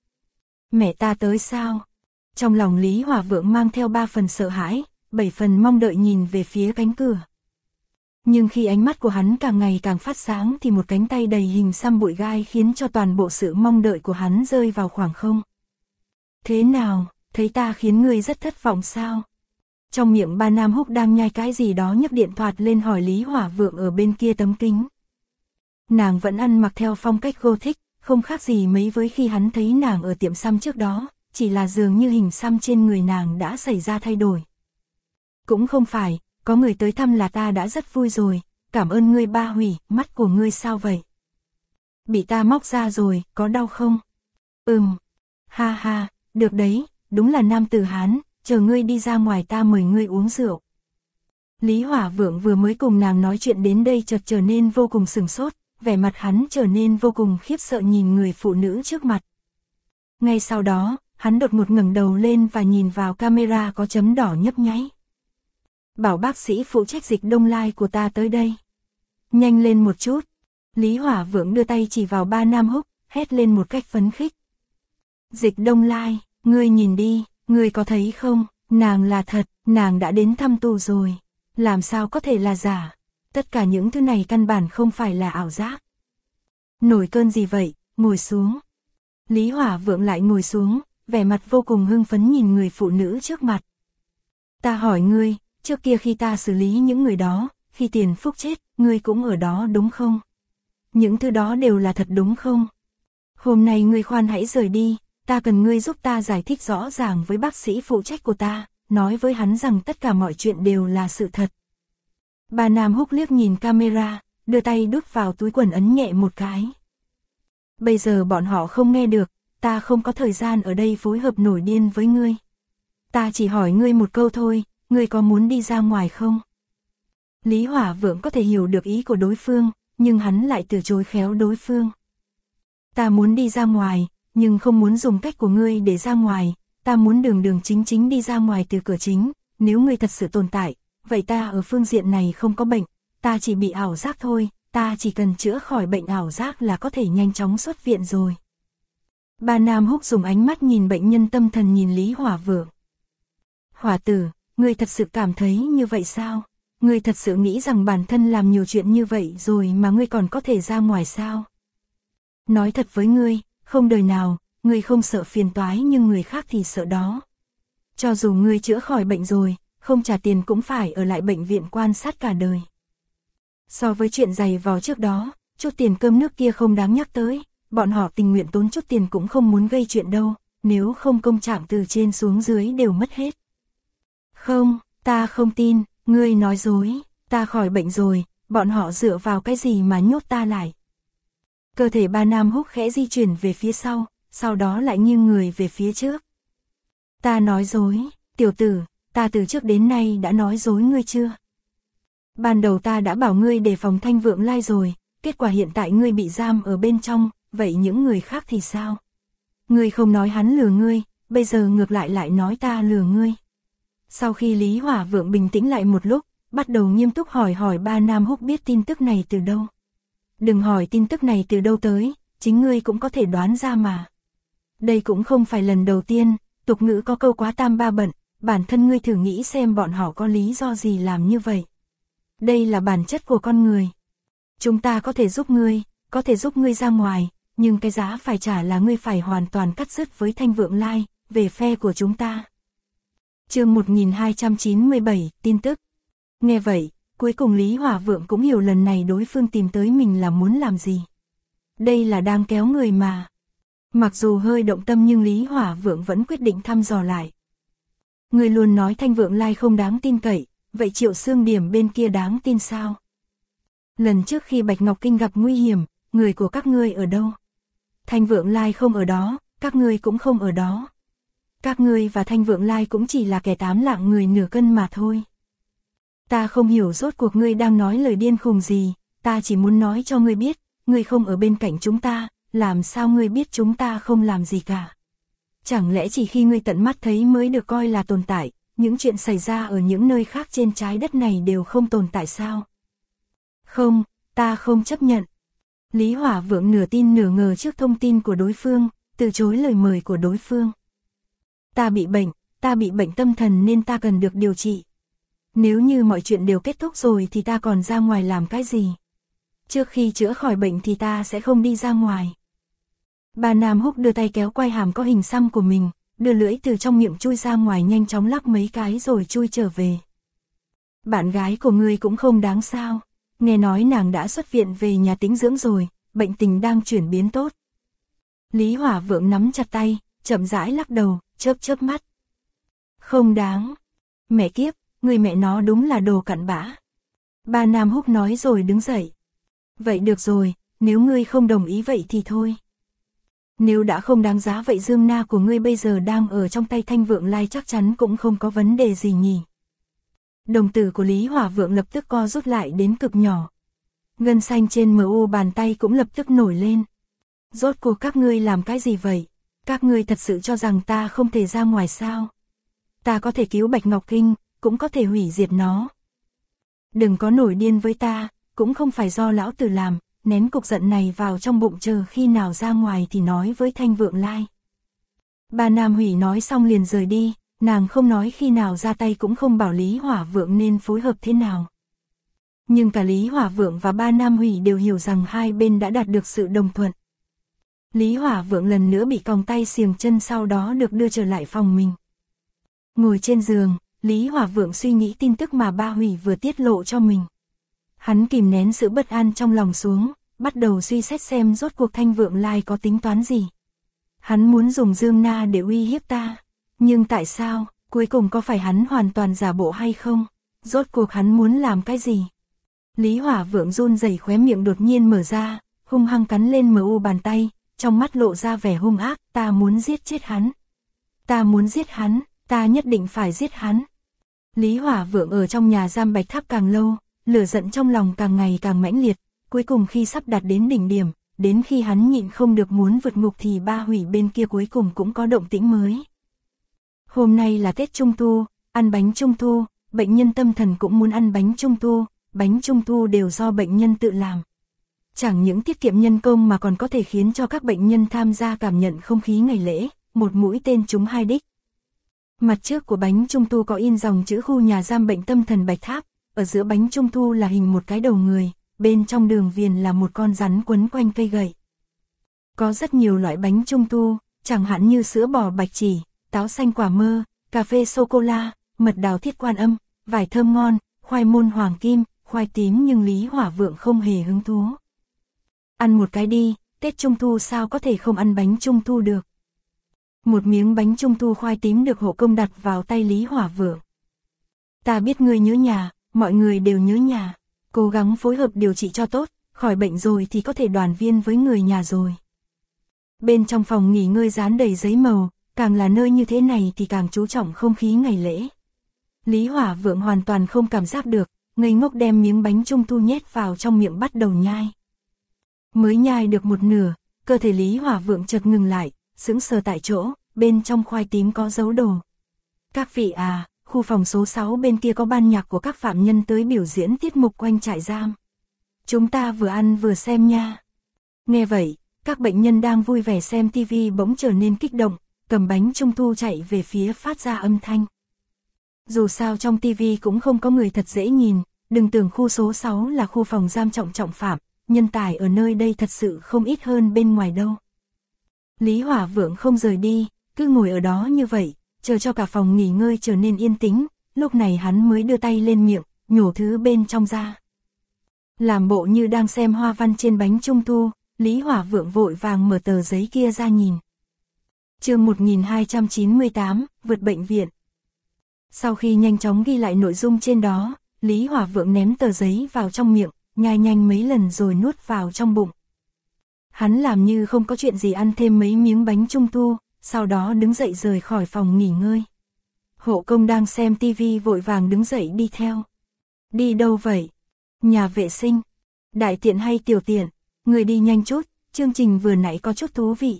Speaker 1: Mẹ ta tới sao? Trong lòng Lý Hỏa Vượng mang theo 3 phần sợ hãi, 7 phần mong đợi nhìn về phía cánh cửa. Nhưng khi ánh mắt của hắn càng ngày càng phát sáng thì một cánh tay đầy hình xăm bụi gai khiến cho toàn bộ sự mong đợi của hắn rơi vào khoảng không. Thế nào, thấy ta khiến ngươi rất thất vọng sao? Trong miệng Ba Nam Húc đang nhai cái gì đó nhấc điện thoại lên hỏi Lý Hỏa Vượng ở bên kia tấm kính. Nàng vẫn ăn mặc theo phong cách Gothic, không khác gì mấy với khi hắn thấy nàng ở tiệm xăm trước đó, chỉ là dường như hình xăm trên người nàng đã xảy ra thay đổi. Cũng không phải, có người tới thăm là ta đã rất vui rồi, cảm ơn ngươi Ba Hủy, mắt của ngươi sao vậy? Bị ta móc ra rồi, có đau không? Ha ha, được đấy, đúng là nam tử Hán, chờ ngươi đi ra ngoài ta mời ngươi uống rượu. Lý Hỏa Vượng vừa mới cùng nàng nói chuyện đến đây chợt trở nên vô cùng sửng sốt, vẻ mặt hắn trở nên vô cùng khiếp sợ nhìn người phụ nữ trước mặt. Ngay sau đó, hắn đột ngột ngẩng đầu lên và nhìn vào camera có chấm đỏ nhấp nháy. Bảo bác sĩ phụ trách Dịch Đông Lai của ta tới đây. Nhanh lên một chút. Lý Hỏa Vượng đưa tay chỉ vào Ba Nam Húc, hét lên một cách phấn khích. Dịch Đông Lai, ngươi nhìn đi, ngươi có thấy không, nàng là thật, nàng đã đến thăm tù rồi. Làm sao có thể là giả? Tất cả những thứ này căn bản không phải là ảo giác. Nổi cơn gì vậy, ngồi xuống. Lý Hỏa Vượng lại ngồi xuống, vẻ mặt vô cùng hưng phấn nhìn người phụ nữ trước mặt. Ta hỏi ngươi, trước kia khi ta xử lý những người đó, khi Tiền Phúc chết, ngươi cũng ở đó đúng không? Những thứ đó đều là thật đúng không? Hôm nay ngươi khoan hãy rời đi, ta cần ngươi giúp ta giải thích rõ ràng với bác sĩ phụ trách của ta, nói với hắn rằng tất cả mọi chuyện đều là sự thật. Ba Nam Húc liếc nhìn camera, đưa tay đút vào túi quần ấn nhẹ một cái. Bây giờ bọn họ không nghe được, ta không có thời gian ở đây phối hợp nổi điên với ngươi. Ta chỉ hỏi ngươi một câu thôi, ngươi có muốn đi ra ngoài không? Lý Hỏa Vượng có thể hiểu được ý của đối phương, nhưng hắn lại từ chối khéo đối phương. Ta muốn đi ra ngoài, nhưng không muốn dùng cách của ngươi để ra ngoài, ta muốn đường đường chính chính đi ra ngoài từ cửa chính, nếu ngươi thật sự tồn tại, vậy ta ở phương diện này không có bệnh, ta chỉ bị ảo giác thôi, ta chỉ cần chữa khỏi bệnh ảo giác là có thể nhanh chóng xuất viện rồi. Ba Nam Húc dùng ánh mắt nhìn bệnh nhân tâm thần nhìn Lý Hỏa Vượng. Hỏa tử, ngươi thật sự cảm thấy như vậy sao? Ngươi thật sự nghĩ rằng bản thân làm nhiều chuyện như vậy rồi mà ngươi còn có thể ra ngoài sao? Nói thật với ngươi, không đời nào, ngươi không sợ phiền toái nhưng người khác thì sợ đó. Cho dù ngươi chữa khỏi bệnh rồi, không trả tiền cũng phải ở lại bệnh viện quan sát cả đời. So với chuyện giày vò trước đó, chút tiền cơm nước kia không đáng nhắc tới, bọn họ tình nguyện tốn chút tiền cũng không muốn gây chuyện đâu, nếu không công trạng từ trên xuống dưới đều mất hết. Không, ta không tin, ngươi nói dối, ta khỏi bệnh rồi, bọn họ dựa vào cái gì mà nhốt ta lại. Cơ thể Ba Nam Húc khẽ di chuyển về phía sau đó lại nghiêng người về phía trước. Ta nói dối, tiểu tử, ta từ trước đến nay đã nói dối ngươi chưa? Ban đầu ta đã bảo ngươi đề phòng Thanh Vượng Lai rồi, kết quả hiện tại ngươi bị giam ở bên trong, vậy những người khác thì sao? Ngươi không nói hắn lừa ngươi, bây giờ ngược lại nói ta lừa ngươi. Sau khi Lý Hỏa Vượng bình tĩnh lại một lúc, bắt đầu nghiêm túc hỏi Ba Nam Húc biết tin tức này từ đâu. Đừng hỏi tin tức này từ đâu tới, chính ngươi cũng có thể đoán ra mà. Đây cũng không phải lần đầu tiên, tục ngữ có câu quá tam ba bận, bản thân ngươi thử nghĩ xem bọn họ có lý do gì làm như vậy. Đây là bản chất của con người. Chúng ta có thể giúp ngươi ra ngoài, nhưng cái giá phải trả là ngươi phải hoàn toàn cắt dứt với Thanh Vượng Lai, về phe của chúng ta. Chương 1297, tin tức. Nghe vậy, cuối cùng Lý Hỏa Vượng cũng hiểu lần này đối phương tìm tới mình là muốn làm gì. Đây là đang kéo người mà. Mặc dù hơi động tâm nhưng Lý Hỏa Vượng vẫn quyết định thăm dò lại. Người luôn nói Thanh Vượng Lai không đáng tin cậy, vậy Triệu Xương Điểm bên kia đáng tin sao? Lần trước khi Bạch Ngọc Kinh gặp nguy hiểm, người của các ngươi ở đâu? Thanh Vượng Lai không ở đó, các ngươi cũng không ở đó. Các ngươi và Thanh Vượng Lai cũng chỉ là kẻ tám lạng người nửa cân mà thôi. Ta không hiểu rốt cuộc ngươi đang nói lời điên khùng gì, ta chỉ muốn nói cho ngươi biết, ngươi không ở bên cạnh chúng ta, làm sao ngươi biết chúng ta không làm gì cả. Chẳng lẽ chỉ khi ngươi tận mắt thấy mới được coi là tồn tại, những chuyện xảy ra ở những nơi khác trên trái đất này đều không tồn tại sao? Không, ta không chấp nhận. Lý Hỏa Vượng nửa tin nửa ngờ trước thông tin của đối phương, từ chối lời mời của đối phương. Ta bị bệnh tâm thần nên ta cần được điều trị. Nếu như mọi chuyện đều kết thúc rồi thì ta còn ra ngoài làm cái gì? Trước khi chữa khỏi bệnh thì ta sẽ không đi ra ngoài. Ba Nam Húc đưa tay kéo quai hàm có hình xăm của mình, đưa lưỡi từ trong miệng chui ra ngoài nhanh chóng lắc mấy cái rồi chui trở về. Bạn gái của ngươi cũng không đáng sao, nghe nói nàng đã xuất viện về nhà tĩnh dưỡng rồi, bệnh tình đang chuyển biến tốt. Lý Hỏa Vượng nắm chặt tay, chậm rãi lắc đầu, chớp mắt. Không đáng. Mẹ kiếp, người mẹ nó đúng là đồ cặn bã. Ba Nam Húc nói rồi đứng dậy. Vậy được rồi, nếu ngươi không đồng ý vậy thì thôi. Nếu đã không đáng giá vậy Dương Na của ngươi bây giờ đang ở trong tay Thanh Vượng Lai chắc chắn cũng không có vấn đề gì nhỉ. Đồng tử của Lý Hỏa Vượng lập tức co rút lại đến cực nhỏ. Gân xanh trên mu bàn tay cũng lập tức nổi lên. Rốt cuộc các ngươi làm cái gì vậy? Các ngươi thật sự cho rằng ta không thể ra ngoài sao? Ta có thể cứu Bạch Ngọc Kinh, cũng có thể hủy diệt nó. Đừng có nổi điên với ta, cũng không phải do lão tử làm, nén cục giận này vào trong bụng chờ khi nào ra ngoài thì nói với Thanh Vượng Lai. Ba Nam Hủy nói xong liền rời đi, nàng không nói khi nào ra tay cũng không bảo Lý Hỏa Vượng nên phối hợp thế nào. Nhưng cả Lý Hỏa Vượng và Ba Nam Hủy đều hiểu rằng hai bên đã đạt được sự đồng thuận. Lý Hỏa Vượng lần nữa bị còng tay xiềng chân sau đó được đưa trở lại phòng mình. Ngồi trên giường, Lý Hỏa Vượng suy nghĩ tin tức mà Ba Hủy vừa tiết lộ cho mình. Hắn kìm nén sự bất an trong lòng xuống, bắt đầu suy xét xem rốt cuộc Thanh Vượng Lai có tính toán gì. Hắn muốn dùng Dương Na để uy hiếp ta, nhưng tại sao, cuối cùng có phải hắn hoàn toàn giả bộ hay không? Rốt cuộc hắn muốn làm cái gì? Lý Hỏa Vượng run rẩy khóe miệng đột nhiên mở ra, hung hăng cắn lên mu bàn tay, trong mắt lộ ra vẻ hung ác, ta muốn giết chết hắn. Ta muốn giết hắn, ta nhất định phải giết hắn. Lý Hỏa Vượng ở trong nhà giam Bạch Tháp càng lâu, lửa giận trong lòng càng ngày càng mãnh liệt, cuối cùng khi sắp đạt đến đỉnh điểm, đến khi hắn nhịn không được muốn vượt ngục thì Ba Hủy bên kia cuối cùng cũng có động tĩnh mới. Hôm nay là Tết Trung Thu, ăn bánh Trung Thu, bệnh nhân tâm thần cũng muốn ăn bánh Trung Thu đều do bệnh nhân tự làm. Chẳng những tiết kiệm nhân công mà còn có thể khiến cho các bệnh nhân tham gia cảm nhận không khí ngày lễ, một mũi tên trúng hai đích. Mặt trước của bánh Trung Thu có in dòng chữ khu nhà giam bệnh tâm thần Bạch Tháp, ở giữa bánh Trung Thu là hình một cái đầu người, bên trong đường viền là một con rắn quấn quanh cây gậy. Có rất nhiều loại bánh Trung Thu, chẳng hạn như sữa bò bạch chỉ, táo xanh quả mơ, cà phê sô-cô-la, mật đào thiết quan âm, vải thơm ngon, khoai môn hoàng kim, khoai tím, nhưng Lý Hỏa Vượng không hề hứng thú. Ăn một cái đi, Tết Trung Thu sao có thể không ăn bánh Trung Thu được. Một miếng bánh Trung Thu khoai tím được hộ công đặt vào tay Lý Hỏa Vượng. Ta biết ngươi nhớ nhà, mọi người đều nhớ nhà, cố gắng phối hợp điều trị cho tốt, khỏi bệnh rồi thì có thể đoàn viên với người nhà rồi. Bên trong phòng nghỉ ngơi dán đầy giấy màu, càng là nơi như thế này thì càng chú trọng không khí ngày lễ. Lý Hỏa Vượng hoàn toàn không cảm giác được, ngây ngốc đem miếng bánh Trung Thu nhét vào trong miệng bắt đầu nhai. Mới nhai được một nửa, cơ thể Lý Hỏa Vượng chợt ngừng lại, sững sờ tại chỗ, bên trong khoai tím có dấu đồ. Các vị à, khu phòng số 6 bên kia có ban nhạc của các phạm nhân tới biểu diễn tiết mục quanh trại giam. Chúng ta vừa ăn vừa xem nha. Nghe vậy, các bệnh nhân đang vui vẻ xem tivi bỗng trở nên kích động, cầm bánh Trung Thu chạy về phía phát ra âm thanh. Dù sao trong tivi cũng không có người thật dễ nhìn, đừng tưởng khu số 6 là khu phòng giam trọng phạm, nhân tài ở nơi đây thật sự không ít hơn bên ngoài đâu. Lý Hỏa Vượng không rời đi, cứ ngồi ở đó như vậy, chờ cho cả phòng nghỉ ngơi trở nên yên tĩnh, lúc này hắn mới đưa tay lên miệng, nhổ thứ bên trong ra. Làm bộ như đang xem hoa văn trên bánh Trung Thu, Lý Hỏa Vượng vội vàng mở tờ giấy kia ra nhìn. Chương 1298, vượt bệnh viện. Sau khi nhanh chóng ghi lại nội dung trên đó, Lý Hỏa Vượng ném tờ giấy vào trong miệng, nhai nhanh mấy lần rồi nuốt vào trong bụng. Hắn làm như không có chuyện gì ăn thêm mấy miếng bánh Trung Thu, sau đó đứng dậy rời khỏi phòng nghỉ ngơi. Hộ công đang xem tivi vội vàng đứng dậy đi theo. Đi đâu vậy? Nhà vệ sinh. Đại tiện hay tiểu tiện? Người đi nhanh chút, chương trình vừa nãy có chút thú vị.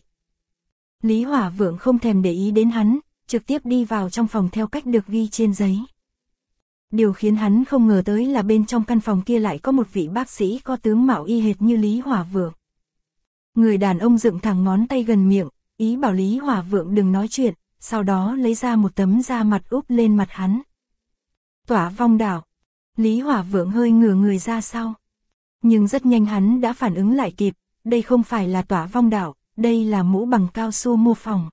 Speaker 1: Lý Hỏa Vượng không thèm để ý đến hắn, trực tiếp đi vào trong phòng theo cách được ghi trên giấy. Điều khiến hắn không ngờ tới là bên trong căn phòng kia lại có một vị bác sĩ có tướng mạo y hệt như Lý Hỏa Vượng. Người đàn ông dựng thẳng ngón tay gần miệng, ý bảo Lý Hỏa Vượng đừng nói chuyện, sau đó lấy ra một tấm da mặt úp lên mặt hắn. Tỏa vong đảo. Lý Hỏa Vượng hơi ngửa người ra sau. Nhưng rất nhanh hắn đã phản ứng lại kịp, đây không phải là tỏa vong đảo, đây là mũ bằng cao su mô phỏng.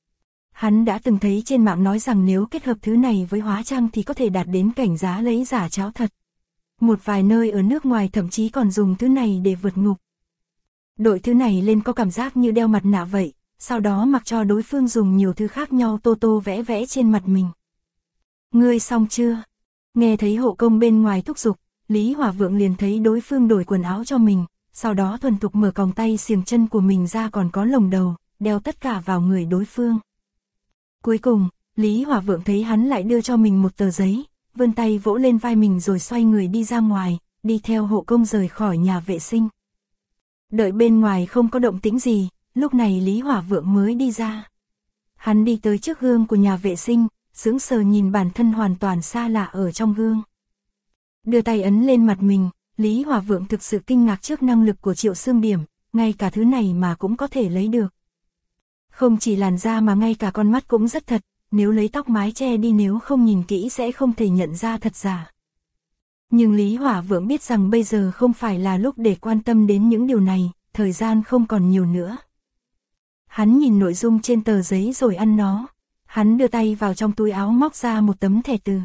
Speaker 1: Hắn đã từng thấy trên mạng nói rằng nếu kết hợp thứ này với hóa trang thì có thể đạt đến cảnh giá lấy giả cháo thật. Một vài nơi ở nước ngoài thậm chí còn dùng thứ này để vượt ngục. Đội thứ này lên có cảm giác như đeo mặt nạ vậy, sau đó mặc cho đối phương dùng nhiều thứ khác nhau tô vẽ vẽ trên mặt mình. Ngươi xong chưa? Nghe thấy hộ công bên ngoài thúc giục, Lý Hỏa Vượng liền thấy đối phương đổi quần áo cho mình, sau đó thuần thục mở còng tay xiềng chân của mình ra còn có lồng đầu, đeo tất cả vào người đối phương. Cuối cùng, Lý Hỏa Vượng thấy hắn lại đưa cho mình một tờ giấy, vươn tay vỗ lên vai mình rồi xoay người đi ra ngoài, đi theo hộ công rời khỏi nhà vệ sinh. Đợi bên ngoài không có động tĩnh gì, lúc này Lý Hỏa Vượng mới đi ra. Hắn đi tới trước gương của nhà vệ sinh, sững sờ nhìn bản thân hoàn toàn xa lạ ở trong gương. Đưa tay ấn lên mặt mình, Lý Hỏa Vượng thực sự kinh ngạc trước năng lực của Triệu Xương Điểm, ngay cả thứ này mà cũng có thể lấy được. Không chỉ làn da mà ngay cả con mắt cũng rất thật, nếu lấy tóc mái che đi nếu không nhìn kỹ sẽ không thể nhận ra thật giả. Nhưng Lý Hỏa Vượng biết rằng bây giờ không phải là lúc để quan tâm đến những điều này, thời gian không còn nhiều nữa. Hắn nhìn nội dung trên tờ giấy rồi ăn nó. Hắn đưa tay vào trong túi áo móc ra một tấm thẻ từ.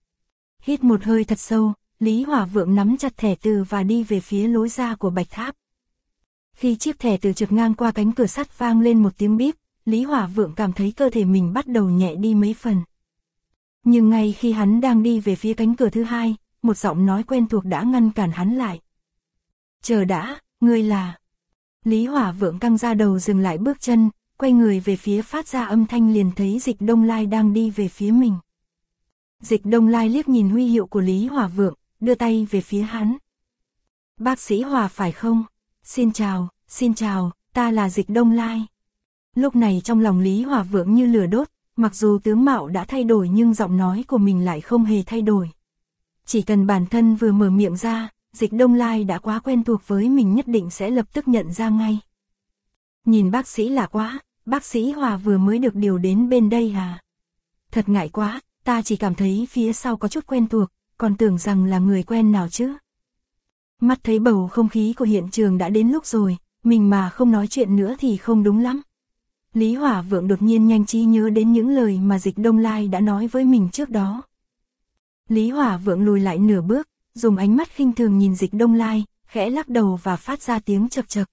Speaker 1: Hít một hơi thật sâu, Lý Hỏa Vượng nắm chặt thẻ từ và đi về phía lối ra của Bạch Tháp. Khi chiếc thẻ từ trượt ngang qua cánh cửa sắt vang lên một tiếng bíp, Lý Hỏa Vượng cảm thấy cơ thể mình bắt đầu nhẹ đi mấy phần. Nhưng ngay khi hắn đang đi về phía cánh cửa thứ hai, một giọng nói quen thuộc đã ngăn cản hắn lại. Chờ đã, ngươi là... Lý Hỏa Vượng căng ra đầu dừng lại bước chân, quay người về phía phát ra âm thanh liền thấy Dịch Đông Lai đang đi về phía mình. Dịch Đông Lai liếc nhìn huy hiệu của Lý Hỏa Vượng, đưa tay về phía hắn. Bác sĩ Hòa phải không? Xin chào, ta là Dịch Đông Lai. Lúc này trong lòng Lý Hỏa Vượng như lửa đốt, mặc dù tướng mạo đã thay đổi nhưng giọng nói của mình lại không hề thay đổi. Chỉ cần bản thân vừa mở miệng ra, Dịch Đông Lai đã quá quen thuộc với mình nhất định sẽ lập tức nhận ra ngay. Nhìn bác sĩ lạ quá, bác sĩ Hòa vừa mới được điều đến bên đây à? Thật ngại quá, ta chỉ cảm thấy phía sau có chút quen thuộc, còn tưởng rằng là người quen nào chứ. Mắt thấy bầu không khí của hiện trường đã đến lúc rồi, mình mà không nói chuyện nữa thì không đúng lắm. Lý Hỏa Vượng đột nhiên nhanh trí nhớ đến những lời mà Dịch Đông Lai đã nói với mình trước đó. Lý Hỏa Vượng lùi lại nửa bước, dùng ánh mắt khinh thường nhìn Dịch Đông Lai, khẽ lắc đầu và phát ra tiếng chậc chậc.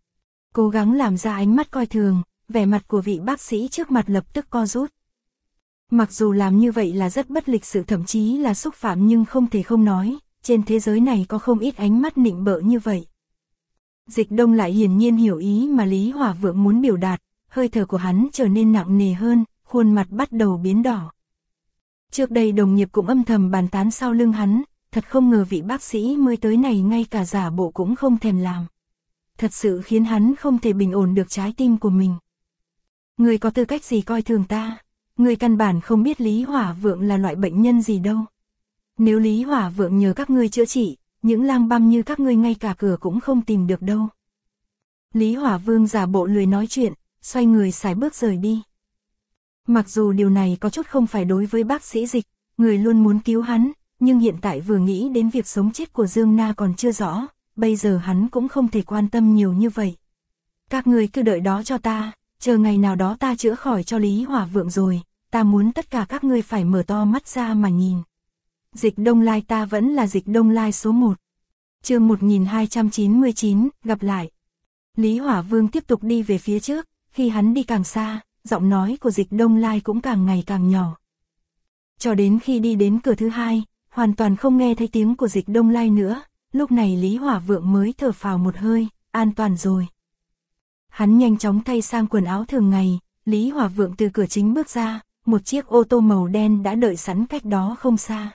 Speaker 1: Cố gắng làm ra ánh mắt coi thường, vẻ mặt của vị bác sĩ trước mặt lập tức co rút. Mặc dù làm như vậy là rất bất lịch sự, thậm chí là xúc phạm, nhưng không thể không nói, trên thế giới này có không ít ánh mắt nịnh bợ như vậy. Dịch Đông lại hiển nhiên hiểu ý mà Lý Hỏa Vượng muốn biểu đạt, hơi thở của hắn trở nên nặng nề hơn, khuôn mặt bắt đầu biến đỏ. Trước đây đồng nghiệp cũng âm thầm bàn tán sau lưng hắn, thật không ngờ vị bác sĩ mới tới này ngay cả giả bộ cũng không thèm làm. Thật sự khiến hắn không thể bình ổn được trái tim của mình. Người có tư cách gì coi thường ta? Người căn bản không biết Lý Hỏa Vượng là loại bệnh nhân gì đâu. Nếu Lý Hỏa Vượng nhờ các ngươi chữa trị, những lang băm như các ngươi ngay cả cửa cũng không tìm được đâu. Lý Hỏa Vương giả bộ lười nói chuyện, xoay người sải bước rời đi. Mặc dù điều này có chút không phải đối với bác sĩ Dịch, người luôn muốn cứu hắn, nhưng hiện tại vừa nghĩ đến việc sống chết của Dương Na còn chưa rõ, bây giờ hắn cũng không thể quan tâm nhiều như vậy. Các ngươi cứ đợi đó cho ta, chờ ngày nào đó ta chữa khỏi cho Lý Hỏa Vượng rồi, ta muốn tất cả các ngươi phải mở to mắt ra mà nhìn. Dịch Đông Lai ta vẫn là Dịch Đông Lai số 1. Chương 1299, gặp lại. Lý Hỏa Vương tiếp tục đi về phía trước, khi hắn đi càng xa, giọng nói của Dịch Đông Lai cũng càng ngày càng nhỏ. Cho đến khi đi đến cửa thứ 2, hoàn toàn không nghe thấy tiếng của Dịch Đông Lai nữa, lúc này Lý Hỏa Vượng mới thở phào một hơi, an toàn rồi. Hắn nhanh chóng thay sang quần áo thường ngày, Lý Hỏa Vượng từ cửa chính bước ra, một chiếc ô tô màu đen đã đợi sẵn cách đó không xa.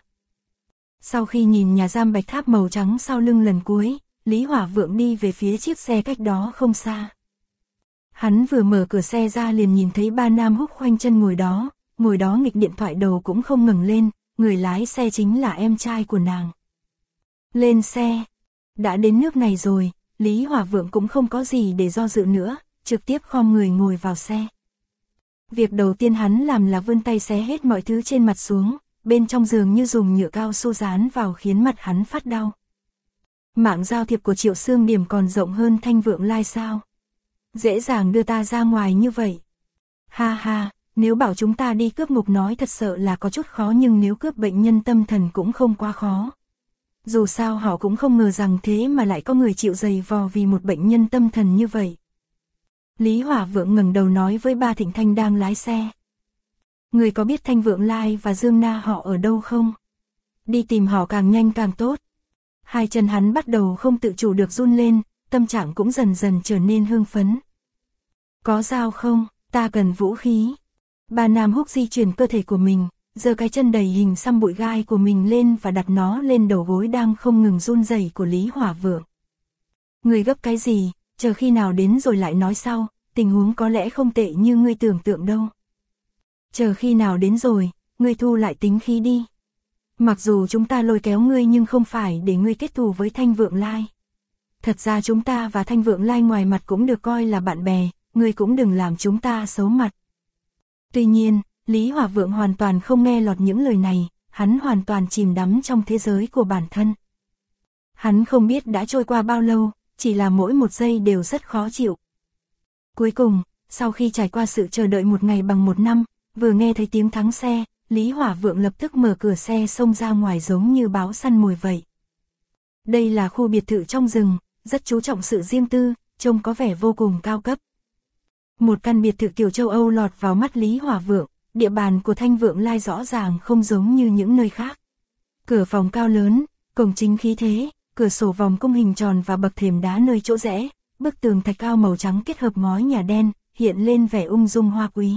Speaker 1: Sau khi nhìn nhà giam bạch tháp màu trắng sau lưng lần cuối, Lý Hỏa Vượng đi về phía chiếc xe cách đó không xa. Hắn vừa mở cửa xe ra liền nhìn thấy ba nam húc khoanh chân ngồi đó nghịch điện thoại, đầu cũng không ngẩng lên, người lái xe chính là em trai của nàng. Lên xe. Đã đến nước này rồi, Lý Hỏa Vượng cũng không có gì để do dự nữa, trực tiếp khom người ngồi vào xe. Việc đầu tiên hắn làm là vươn tay xé hết mọi thứ trên mặt xuống, bên trong giường như dùng nhựa cao su dán vào khiến mặt hắn phát đau. Mạng giao thiệp của Triệu Xương Điểm còn rộng hơn Thanh Vượng Lai sao? Dễ dàng đưa ta ra ngoài như vậy. Ha ha, nếu bảo chúng ta đi cướp ngục nói thật sợ là có chút khó, nhưng nếu cướp bệnh nhân tâm thần cũng không quá khó. Dù sao họ cũng không ngờ rằng thế mà lại có người chịu giày vò vì một bệnh nhân tâm thần như vậy. Lý Hỏa Vượng ngẩng đầu nói với ba Thịnh Thanh đang lái xe. Người có biết Thanh Vượng Lai và Dương Na họ ở đâu không? Đi tìm họ càng nhanh càng tốt. Hai chân hắn bắt đầu không tự chủ được run lên, tâm trạng cũng dần dần trở nên hưng phấn. Có dao không? Ta cần vũ khí. Ba Nam Húc di chuyển cơ thể của mình, giơ cái chân đầy hình xăm bụi gai của mình lên và đặt nó lên đầu gối đang không ngừng run rẩy của Lý Hỏa Vượng. Người gấp cái gì, chờ khi nào đến rồi lại nói sau, tình huống có lẽ không tệ như ngươi tưởng tượng đâu. Chờ khi nào đến rồi, ngươi thu lại tính khí đi. Mặc dù chúng ta lôi kéo ngươi nhưng không phải để ngươi kết thù với Thanh Vượng Lai. Thật ra chúng ta và Thanh Vượng Lai ngoài mặt cũng được coi là bạn bè, ngươi cũng đừng làm chúng ta xấu mặt. Tuy nhiên, Lý Hỏa Vượng hoàn toàn không nghe lọt những lời này, hắn hoàn toàn chìm đắm trong thế giới của bản thân. Hắn không biết đã trôi qua bao lâu, chỉ là mỗi một giây đều rất khó chịu. Cuối cùng, sau khi trải qua sự chờ đợi một ngày bằng một năm, vừa nghe thấy tiếng thắng xe, Lý Hỏa Vượng lập tức mở cửa xe xông ra ngoài giống như báo săn mồi vậy. Đây là khu biệt thự trong rừng, rất chú trọng sự riêng tư, trông có vẻ vô cùng cao cấp. Một căn biệt thự kiểu châu Âu lọt vào mắt Lý Hỏa Vượng, địa bàn của Thanh Vượng Lai rõ ràng không giống như những nơi khác. Cửa phòng cao lớn, cổng chính khí thế, cửa sổ vòng cung hình tròn và bậc thềm đá nơi chỗ rẽ, bức tường thạch cao màu trắng kết hợp ngói nhà đen, hiện lên vẻ ung dung hoa quý.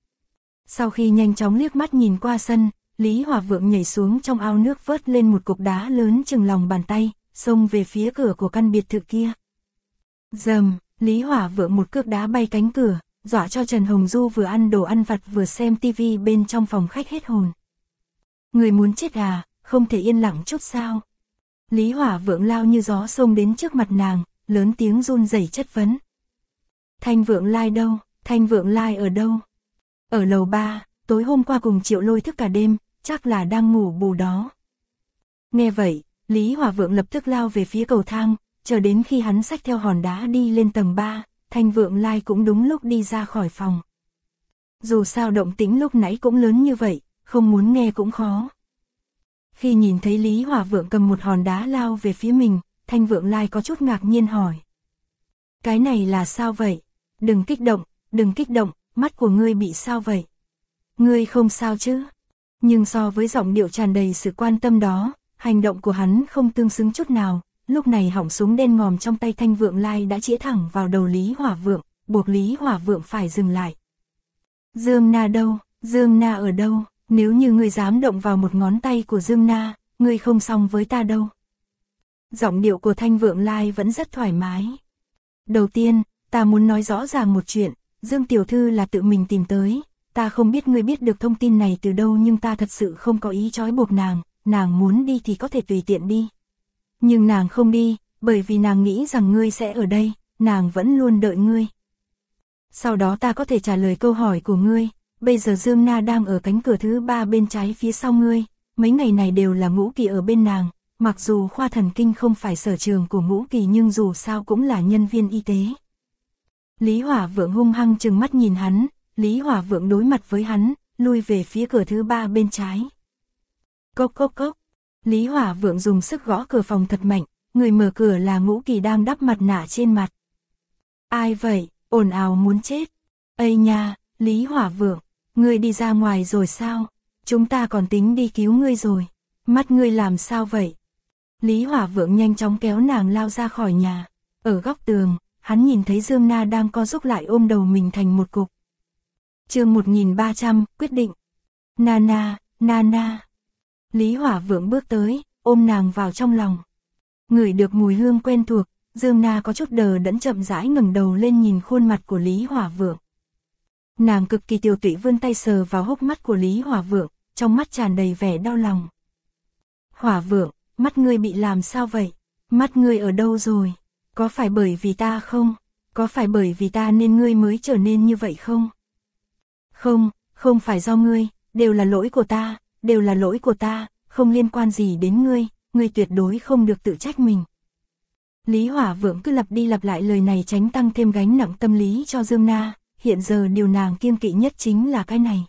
Speaker 1: Sau khi nhanh chóng liếc mắt nhìn qua sân, Lý Hỏa Vượng nhảy xuống trong ao nước vớt lên một cục đá lớn chừng lòng bàn tay, xông về phía cửa của căn biệt thự kia. Rầm, Lý Hỏa Vượng một cước đá bay cánh cửa, dọa cho Trần Hồng Du vừa ăn đồ ăn vặt vừa xem tivi bên trong phòng khách hết hồn. Người muốn chết à, không thể yên lặng chút sao? Lý Hỏa Vượng lao như gió xông đến trước mặt nàng, lớn tiếng run rẩy chất vấn. Thanh Vượng Lai đâu? Thanh Vượng Lai ở đâu? Ở lầu 3, tối hôm qua cùng Triệu Lôi thức cả đêm, chắc là đang ngủ bù đó. Nghe vậy, Lý Hỏa Vượng lập tức lao về phía cầu thang, chờ đến khi hắn xách theo hòn đá đi lên tầng 3, Thanh Vượng Lai cũng đúng lúc đi ra khỏi phòng. Dù sao động tĩnh lúc nãy cũng lớn như vậy, không muốn nghe cũng khó. Khi nhìn thấy Lý Hỏa Vượng cầm một hòn đá lao về phía mình, Thanh Vượng Lai có chút ngạc nhiên hỏi. Cái này là sao vậy? Đừng kích động, mắt của ngươi bị sao vậy? Ngươi không sao chứ? Nhưng so với giọng điệu tràn đầy sự quan tâm đó, hành động của hắn không tương xứng chút nào. Lúc này họng súng đen ngòm trong tay Thanh Vượng Lai đã chĩa thẳng vào đầu Lý Hỏa Vượng, buộc Lý Hỏa Vượng phải dừng lại. Dương Na đâu? Dương Na ở đâu? Nếu như ngươi dám động vào một ngón tay của Dương Na, ngươi không xong với ta đâu. Giọng điệu của Thanh Vượng Lai vẫn rất thoải mái. Đầu tiên, ta muốn nói rõ ràng một chuyện, Dương tiểu thư là tự mình tìm tới, ta không biết ngươi biết được thông tin này từ đâu nhưng ta thật sự không có ý trói buộc nàng muốn đi thì có thể tùy tiện đi. Nhưng nàng không đi, bởi vì nàng nghĩ rằng ngươi sẽ ở đây, nàng vẫn luôn đợi ngươi. Sau đó ta có thể trả lời câu hỏi của ngươi, bây giờ Dương Na đang ở cánh cửa thứ 3 bên trái phía sau ngươi, mấy ngày này đều là Ngũ Kỳ ở bên nàng, mặc dù khoa thần kinh không phải sở trường của Ngũ Kỳ nhưng dù sao cũng là nhân viên y tế. Lý Hỏa Vượng hung hăng trừng mắt nhìn hắn, Lý Hỏa Vượng đối mặt với hắn, lui về phía cửa thứ 3 bên trái. Cốc cốc cốc. Lý Hỏa Vượng dùng sức gõ cửa phòng thật mạnh, người mở cửa là Ngũ Kỳ đang đắp mặt nạ trên mặt. Ai vậy, ồn ào muốn chết. Ây nha, Lý Hỏa Vượng, ngươi đi ra ngoài rồi sao? Chúng ta còn tính đi cứu ngươi rồi. Mắt ngươi làm sao vậy? Lý Hỏa Vượng nhanh chóng kéo nàng lao ra khỏi nhà. Ở góc tường, hắn nhìn thấy Dương Na đang co rúm lại ôm đầu mình thành một cục. Chương 1300, quyết định. Na. Lý Hỏa Vượng bước tới, ôm nàng vào trong lòng. Ngửi được mùi hương quen thuộc, Dương Na có chút đờ đẫn chậm rãi ngẩng đầu lên nhìn khuôn mặt của Lý Hỏa Vượng. Nàng cực kỳ tiều tụy vươn tay sờ vào hốc mắt của Lý Hỏa Vượng, trong mắt tràn đầy vẻ đau lòng. Hỏa Vượng, mắt ngươi bị làm sao vậy? Mắt ngươi ở đâu rồi? Có phải bởi vì ta không? Có phải bởi vì ta nên ngươi mới trở nên như vậy không? Không phải do ngươi, đều là lỗi của ta, không liên quan gì đến ngươi tuyệt đối không được tự trách mình. Lý Hỏa Vượng cứ lặp đi lặp lại lời này tránh tăng thêm gánh nặng tâm lý cho Dương Na, hiện giờ điều nàng kiêng kỵ nhất chính là cái này.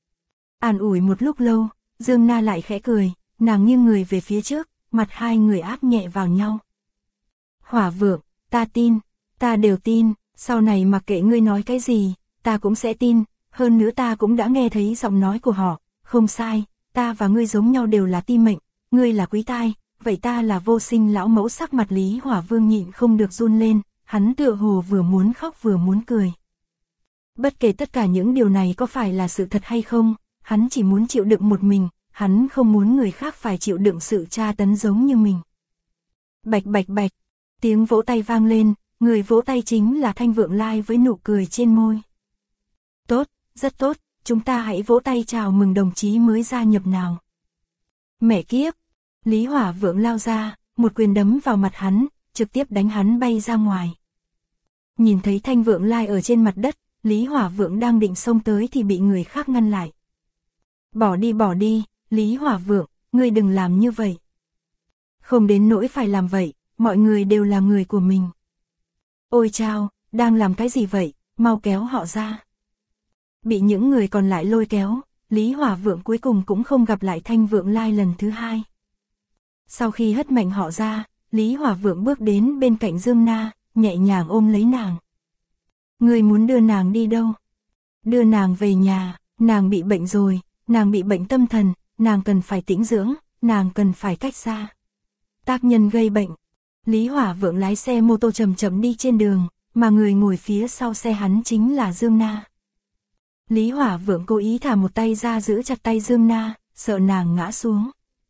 Speaker 1: An ủi một lúc lâu, Dương Na lại khẽ cười, nàng nghiêng người về phía trước, mặt hai người áp nhẹ vào nhau. Hỏa Vượng, ta tin, ta đều tin, sau này mặc kệ ngươi nói cái gì, ta cũng sẽ tin, hơn nữa ta cũng đã nghe thấy giọng nói của họ, không sai, ta và ngươi giống nhau đều là ti mệnh, ngươi là quý tai, vậy ta là vô sinh lão mẫu. Sắc mặt Lý Hỏa Vương nhịn không được run lên, hắn tựa hồ vừa muốn khóc vừa muốn cười. Bất kể tất cả những điều này có phải là sự thật hay không, hắn chỉ muốn chịu đựng một mình, hắn không muốn người khác phải chịu đựng sự tra tấn giống như mình. Bạch bạch bạch, tiếng vỗ tay vang lên, người vỗ tay chính là Thanh Vượng Lai với nụ cười trên môi. Tốt, rất tốt, chúng ta hãy vỗ tay chào mừng đồng chí mới gia nhập nào. Mẹ kiếp, Lý Hỏa Vượng lao ra, một quyền đấm vào mặt hắn, trực tiếp đánh hắn bay ra ngoài. Nhìn thấy Thanh Vượng Lai ở trên mặt đất, Lý Hỏa Vượng đang định xông tới thì bị người khác ngăn lại. Bỏ đi, Lý Hỏa Vượng, ngươi đừng làm như vậy. Không đến nỗi phải làm vậy, mọi người đều là người của mình. Ôi chao, đang làm cái gì vậy, mau kéo họ ra. Bị những người còn lại lôi kéo, Lý Hỏa Vượng cuối cùng cũng không gặp lại Thanh Vượng Lai lần thứ hai. Sau khi hất mạnh họ ra, Lý Hỏa Vượng bước đến bên cạnh Dương Na, nhẹ nhàng ôm lấy nàng. Ngươi muốn đưa nàng đi đâu? Đưa nàng về nhà, nàng bị bệnh rồi, nàng bị bệnh tâm thần, nàng cần phải tĩnh dưỡng, nàng cần phải cách xa. Tác nhân gây bệnh. Lý Hỏa Vượng lái xe mô tô chậm chậm đi trên đường, mà người ngồi phía sau xe hắn chính là Dương Na. Lý Hỏa Vượng cố ý thả một tay ra giữ chặt tay Dương Na, sợ nàng ngã xuống.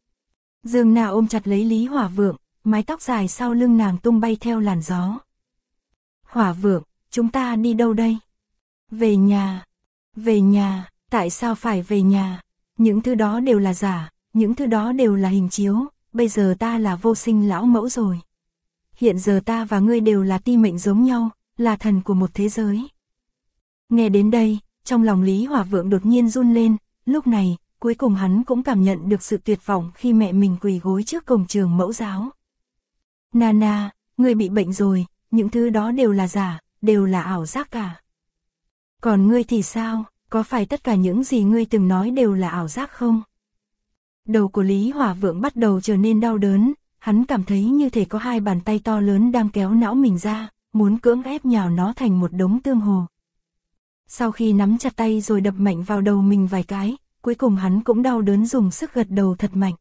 Speaker 1: Dương Na ôm chặt lấy Lý Hỏa Vượng, mái tóc dài sau lưng nàng tung bay theo làn gió. Hỏa Vượng, chúng ta đi đâu đây? Về nhà. Về nhà, tại sao phải về nhà? Những thứ đó đều là giả, những thứ đó đều là hình chiếu, bây giờ ta là vô sinh lão mẫu rồi. Hiện giờ ta và ngươi đều là ti mệnh giống nhau, là thần của một thế giới. Nghe đến đây, trong lòng Lý Hỏa Vượng đột nhiên run lên, lúc này, cuối cùng hắn cũng cảm nhận được sự tuyệt vọng khi mẹ mình quỳ gối trước cổng trường mẫu giáo. Nana, ngươi bị bệnh rồi, những thứ đó đều là giả, đều là ảo giác cả. Còn ngươi thì sao, có phải tất cả những gì ngươi từng nói đều là ảo giác không? Đầu của Lý Hỏa Vượng bắt đầu trở nên đau đớn, hắn cảm thấy như thể có hai bàn tay to lớn đang kéo não mình ra, muốn cưỡng ép nhào nó thành một đống tương hồ. Sau khi nắm chặt tay rồi đập mạnh vào đầu mình vài cái, cuối cùng hắn cũng đau đớn dùng sức gật đầu thật mạnh.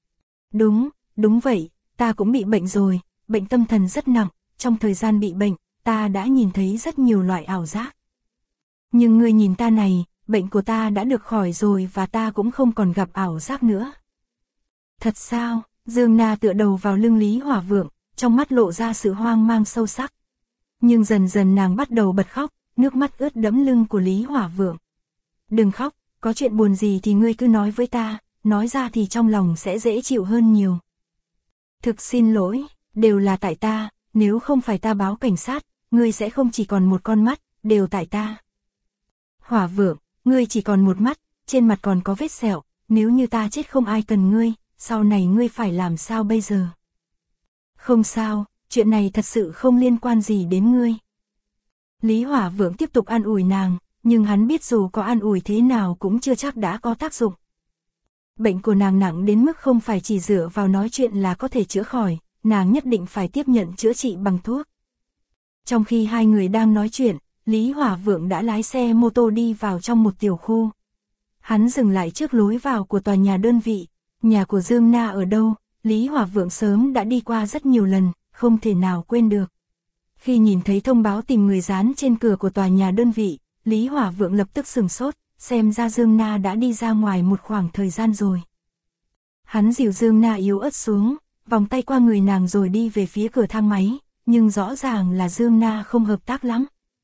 Speaker 1: Đúng vậy, ta cũng bị bệnh rồi, bệnh tâm thần rất nặng, trong thời gian bị bệnh, ta đã nhìn thấy rất nhiều loại ảo giác. Nhưng ngươi nhìn ta này, bệnh của ta đã được khỏi rồi và ta cũng không còn gặp ảo giác nữa. Thật sao? Dương Na tựa đầu vào lưng Lý Hỏa Vượng, trong mắt lộ ra sự hoang mang sâu sắc. Nhưng dần dần nàng bắt đầu bật khóc, nước mắt ướt đẫm lưng của Lý Hỏa Vượng. Đừng khóc, có chuyện buồn gì thì ngươi cứ nói với ta, nói ra thì trong lòng sẽ dễ chịu hơn nhiều. Thực xin lỗi, đều là tại ta, nếu không phải ta báo cảnh sát, ngươi sẽ không chỉ còn một con mắt, đều tại ta. Hỏa Vượng, ngươi chỉ còn một mắt, trên mặt còn có vết sẹo, nếu như ta chết không ai cần ngươi, sau này ngươi phải làm sao bây giờ? Không sao, chuyện này thật sự không liên quan gì đến ngươi. Lý Hỏa Vượng tiếp tục an ủi nàng, nhưng hắn biết dù có an ủi thế nào cũng chưa chắc đã có tác dụng. Bệnh của nàng nặng đến mức không phải chỉ dựa vào nói chuyện là có thể chữa khỏi, nàng nhất định phải tiếp nhận chữa trị bằng thuốc. Trong khi hai người đang nói chuyện, Lý Hỏa Vượng đã lái xe mô tô đi vào trong một tiểu khu. Hắn dừng lại trước lối vào của tòa nhà đơn vị, nhà của Dương Na ở đâu, Lý Hỏa Vượng sớm đã đi qua rất nhiều lần, không thể nào quên được. Khi nhìn thấy thông báo tìm người dán trên cửa của tòa nhà đơn vị, Lý Hỏa Vượng lập tức sửng sốt, xem ra Dương Na đã đi ra ngoài một khoảng thời gian rồi. Hắn dìu Dương Na yếu ớt xuống, vòng tay qua người nàng rồi đi về phía cửa thang máy, nhưng rõ ràng là Dương Na không hợp tác lắm.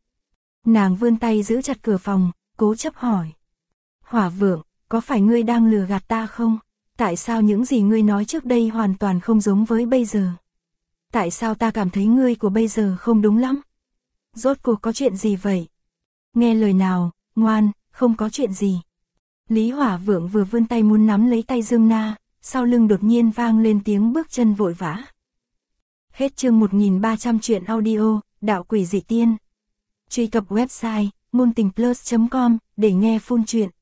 Speaker 1: Nàng vươn tay giữ chặt cửa phòng, cố chấp hỏi. Hỏa Vượng, có phải ngươi đang lừa gạt ta không? Tại sao những gì ngươi nói trước đây hoàn toàn không giống với bây giờ? Tại sao ta cảm thấy ngươi của bây giờ không đúng lắm? Rốt cuộc có chuyện gì vậy? Nghe lời nào, ngoan, không có chuyện gì. Lý Hỏa Vượng vừa vươn tay muốn nắm lấy tay Dương Na, sau lưng đột nhiên vang lên tiếng bước chân vội vã. Hết chương 1300 truyện audio, Đạo Quỷ Dị Tiên. Truy cập website ngôn tình plus.com để nghe full truyện.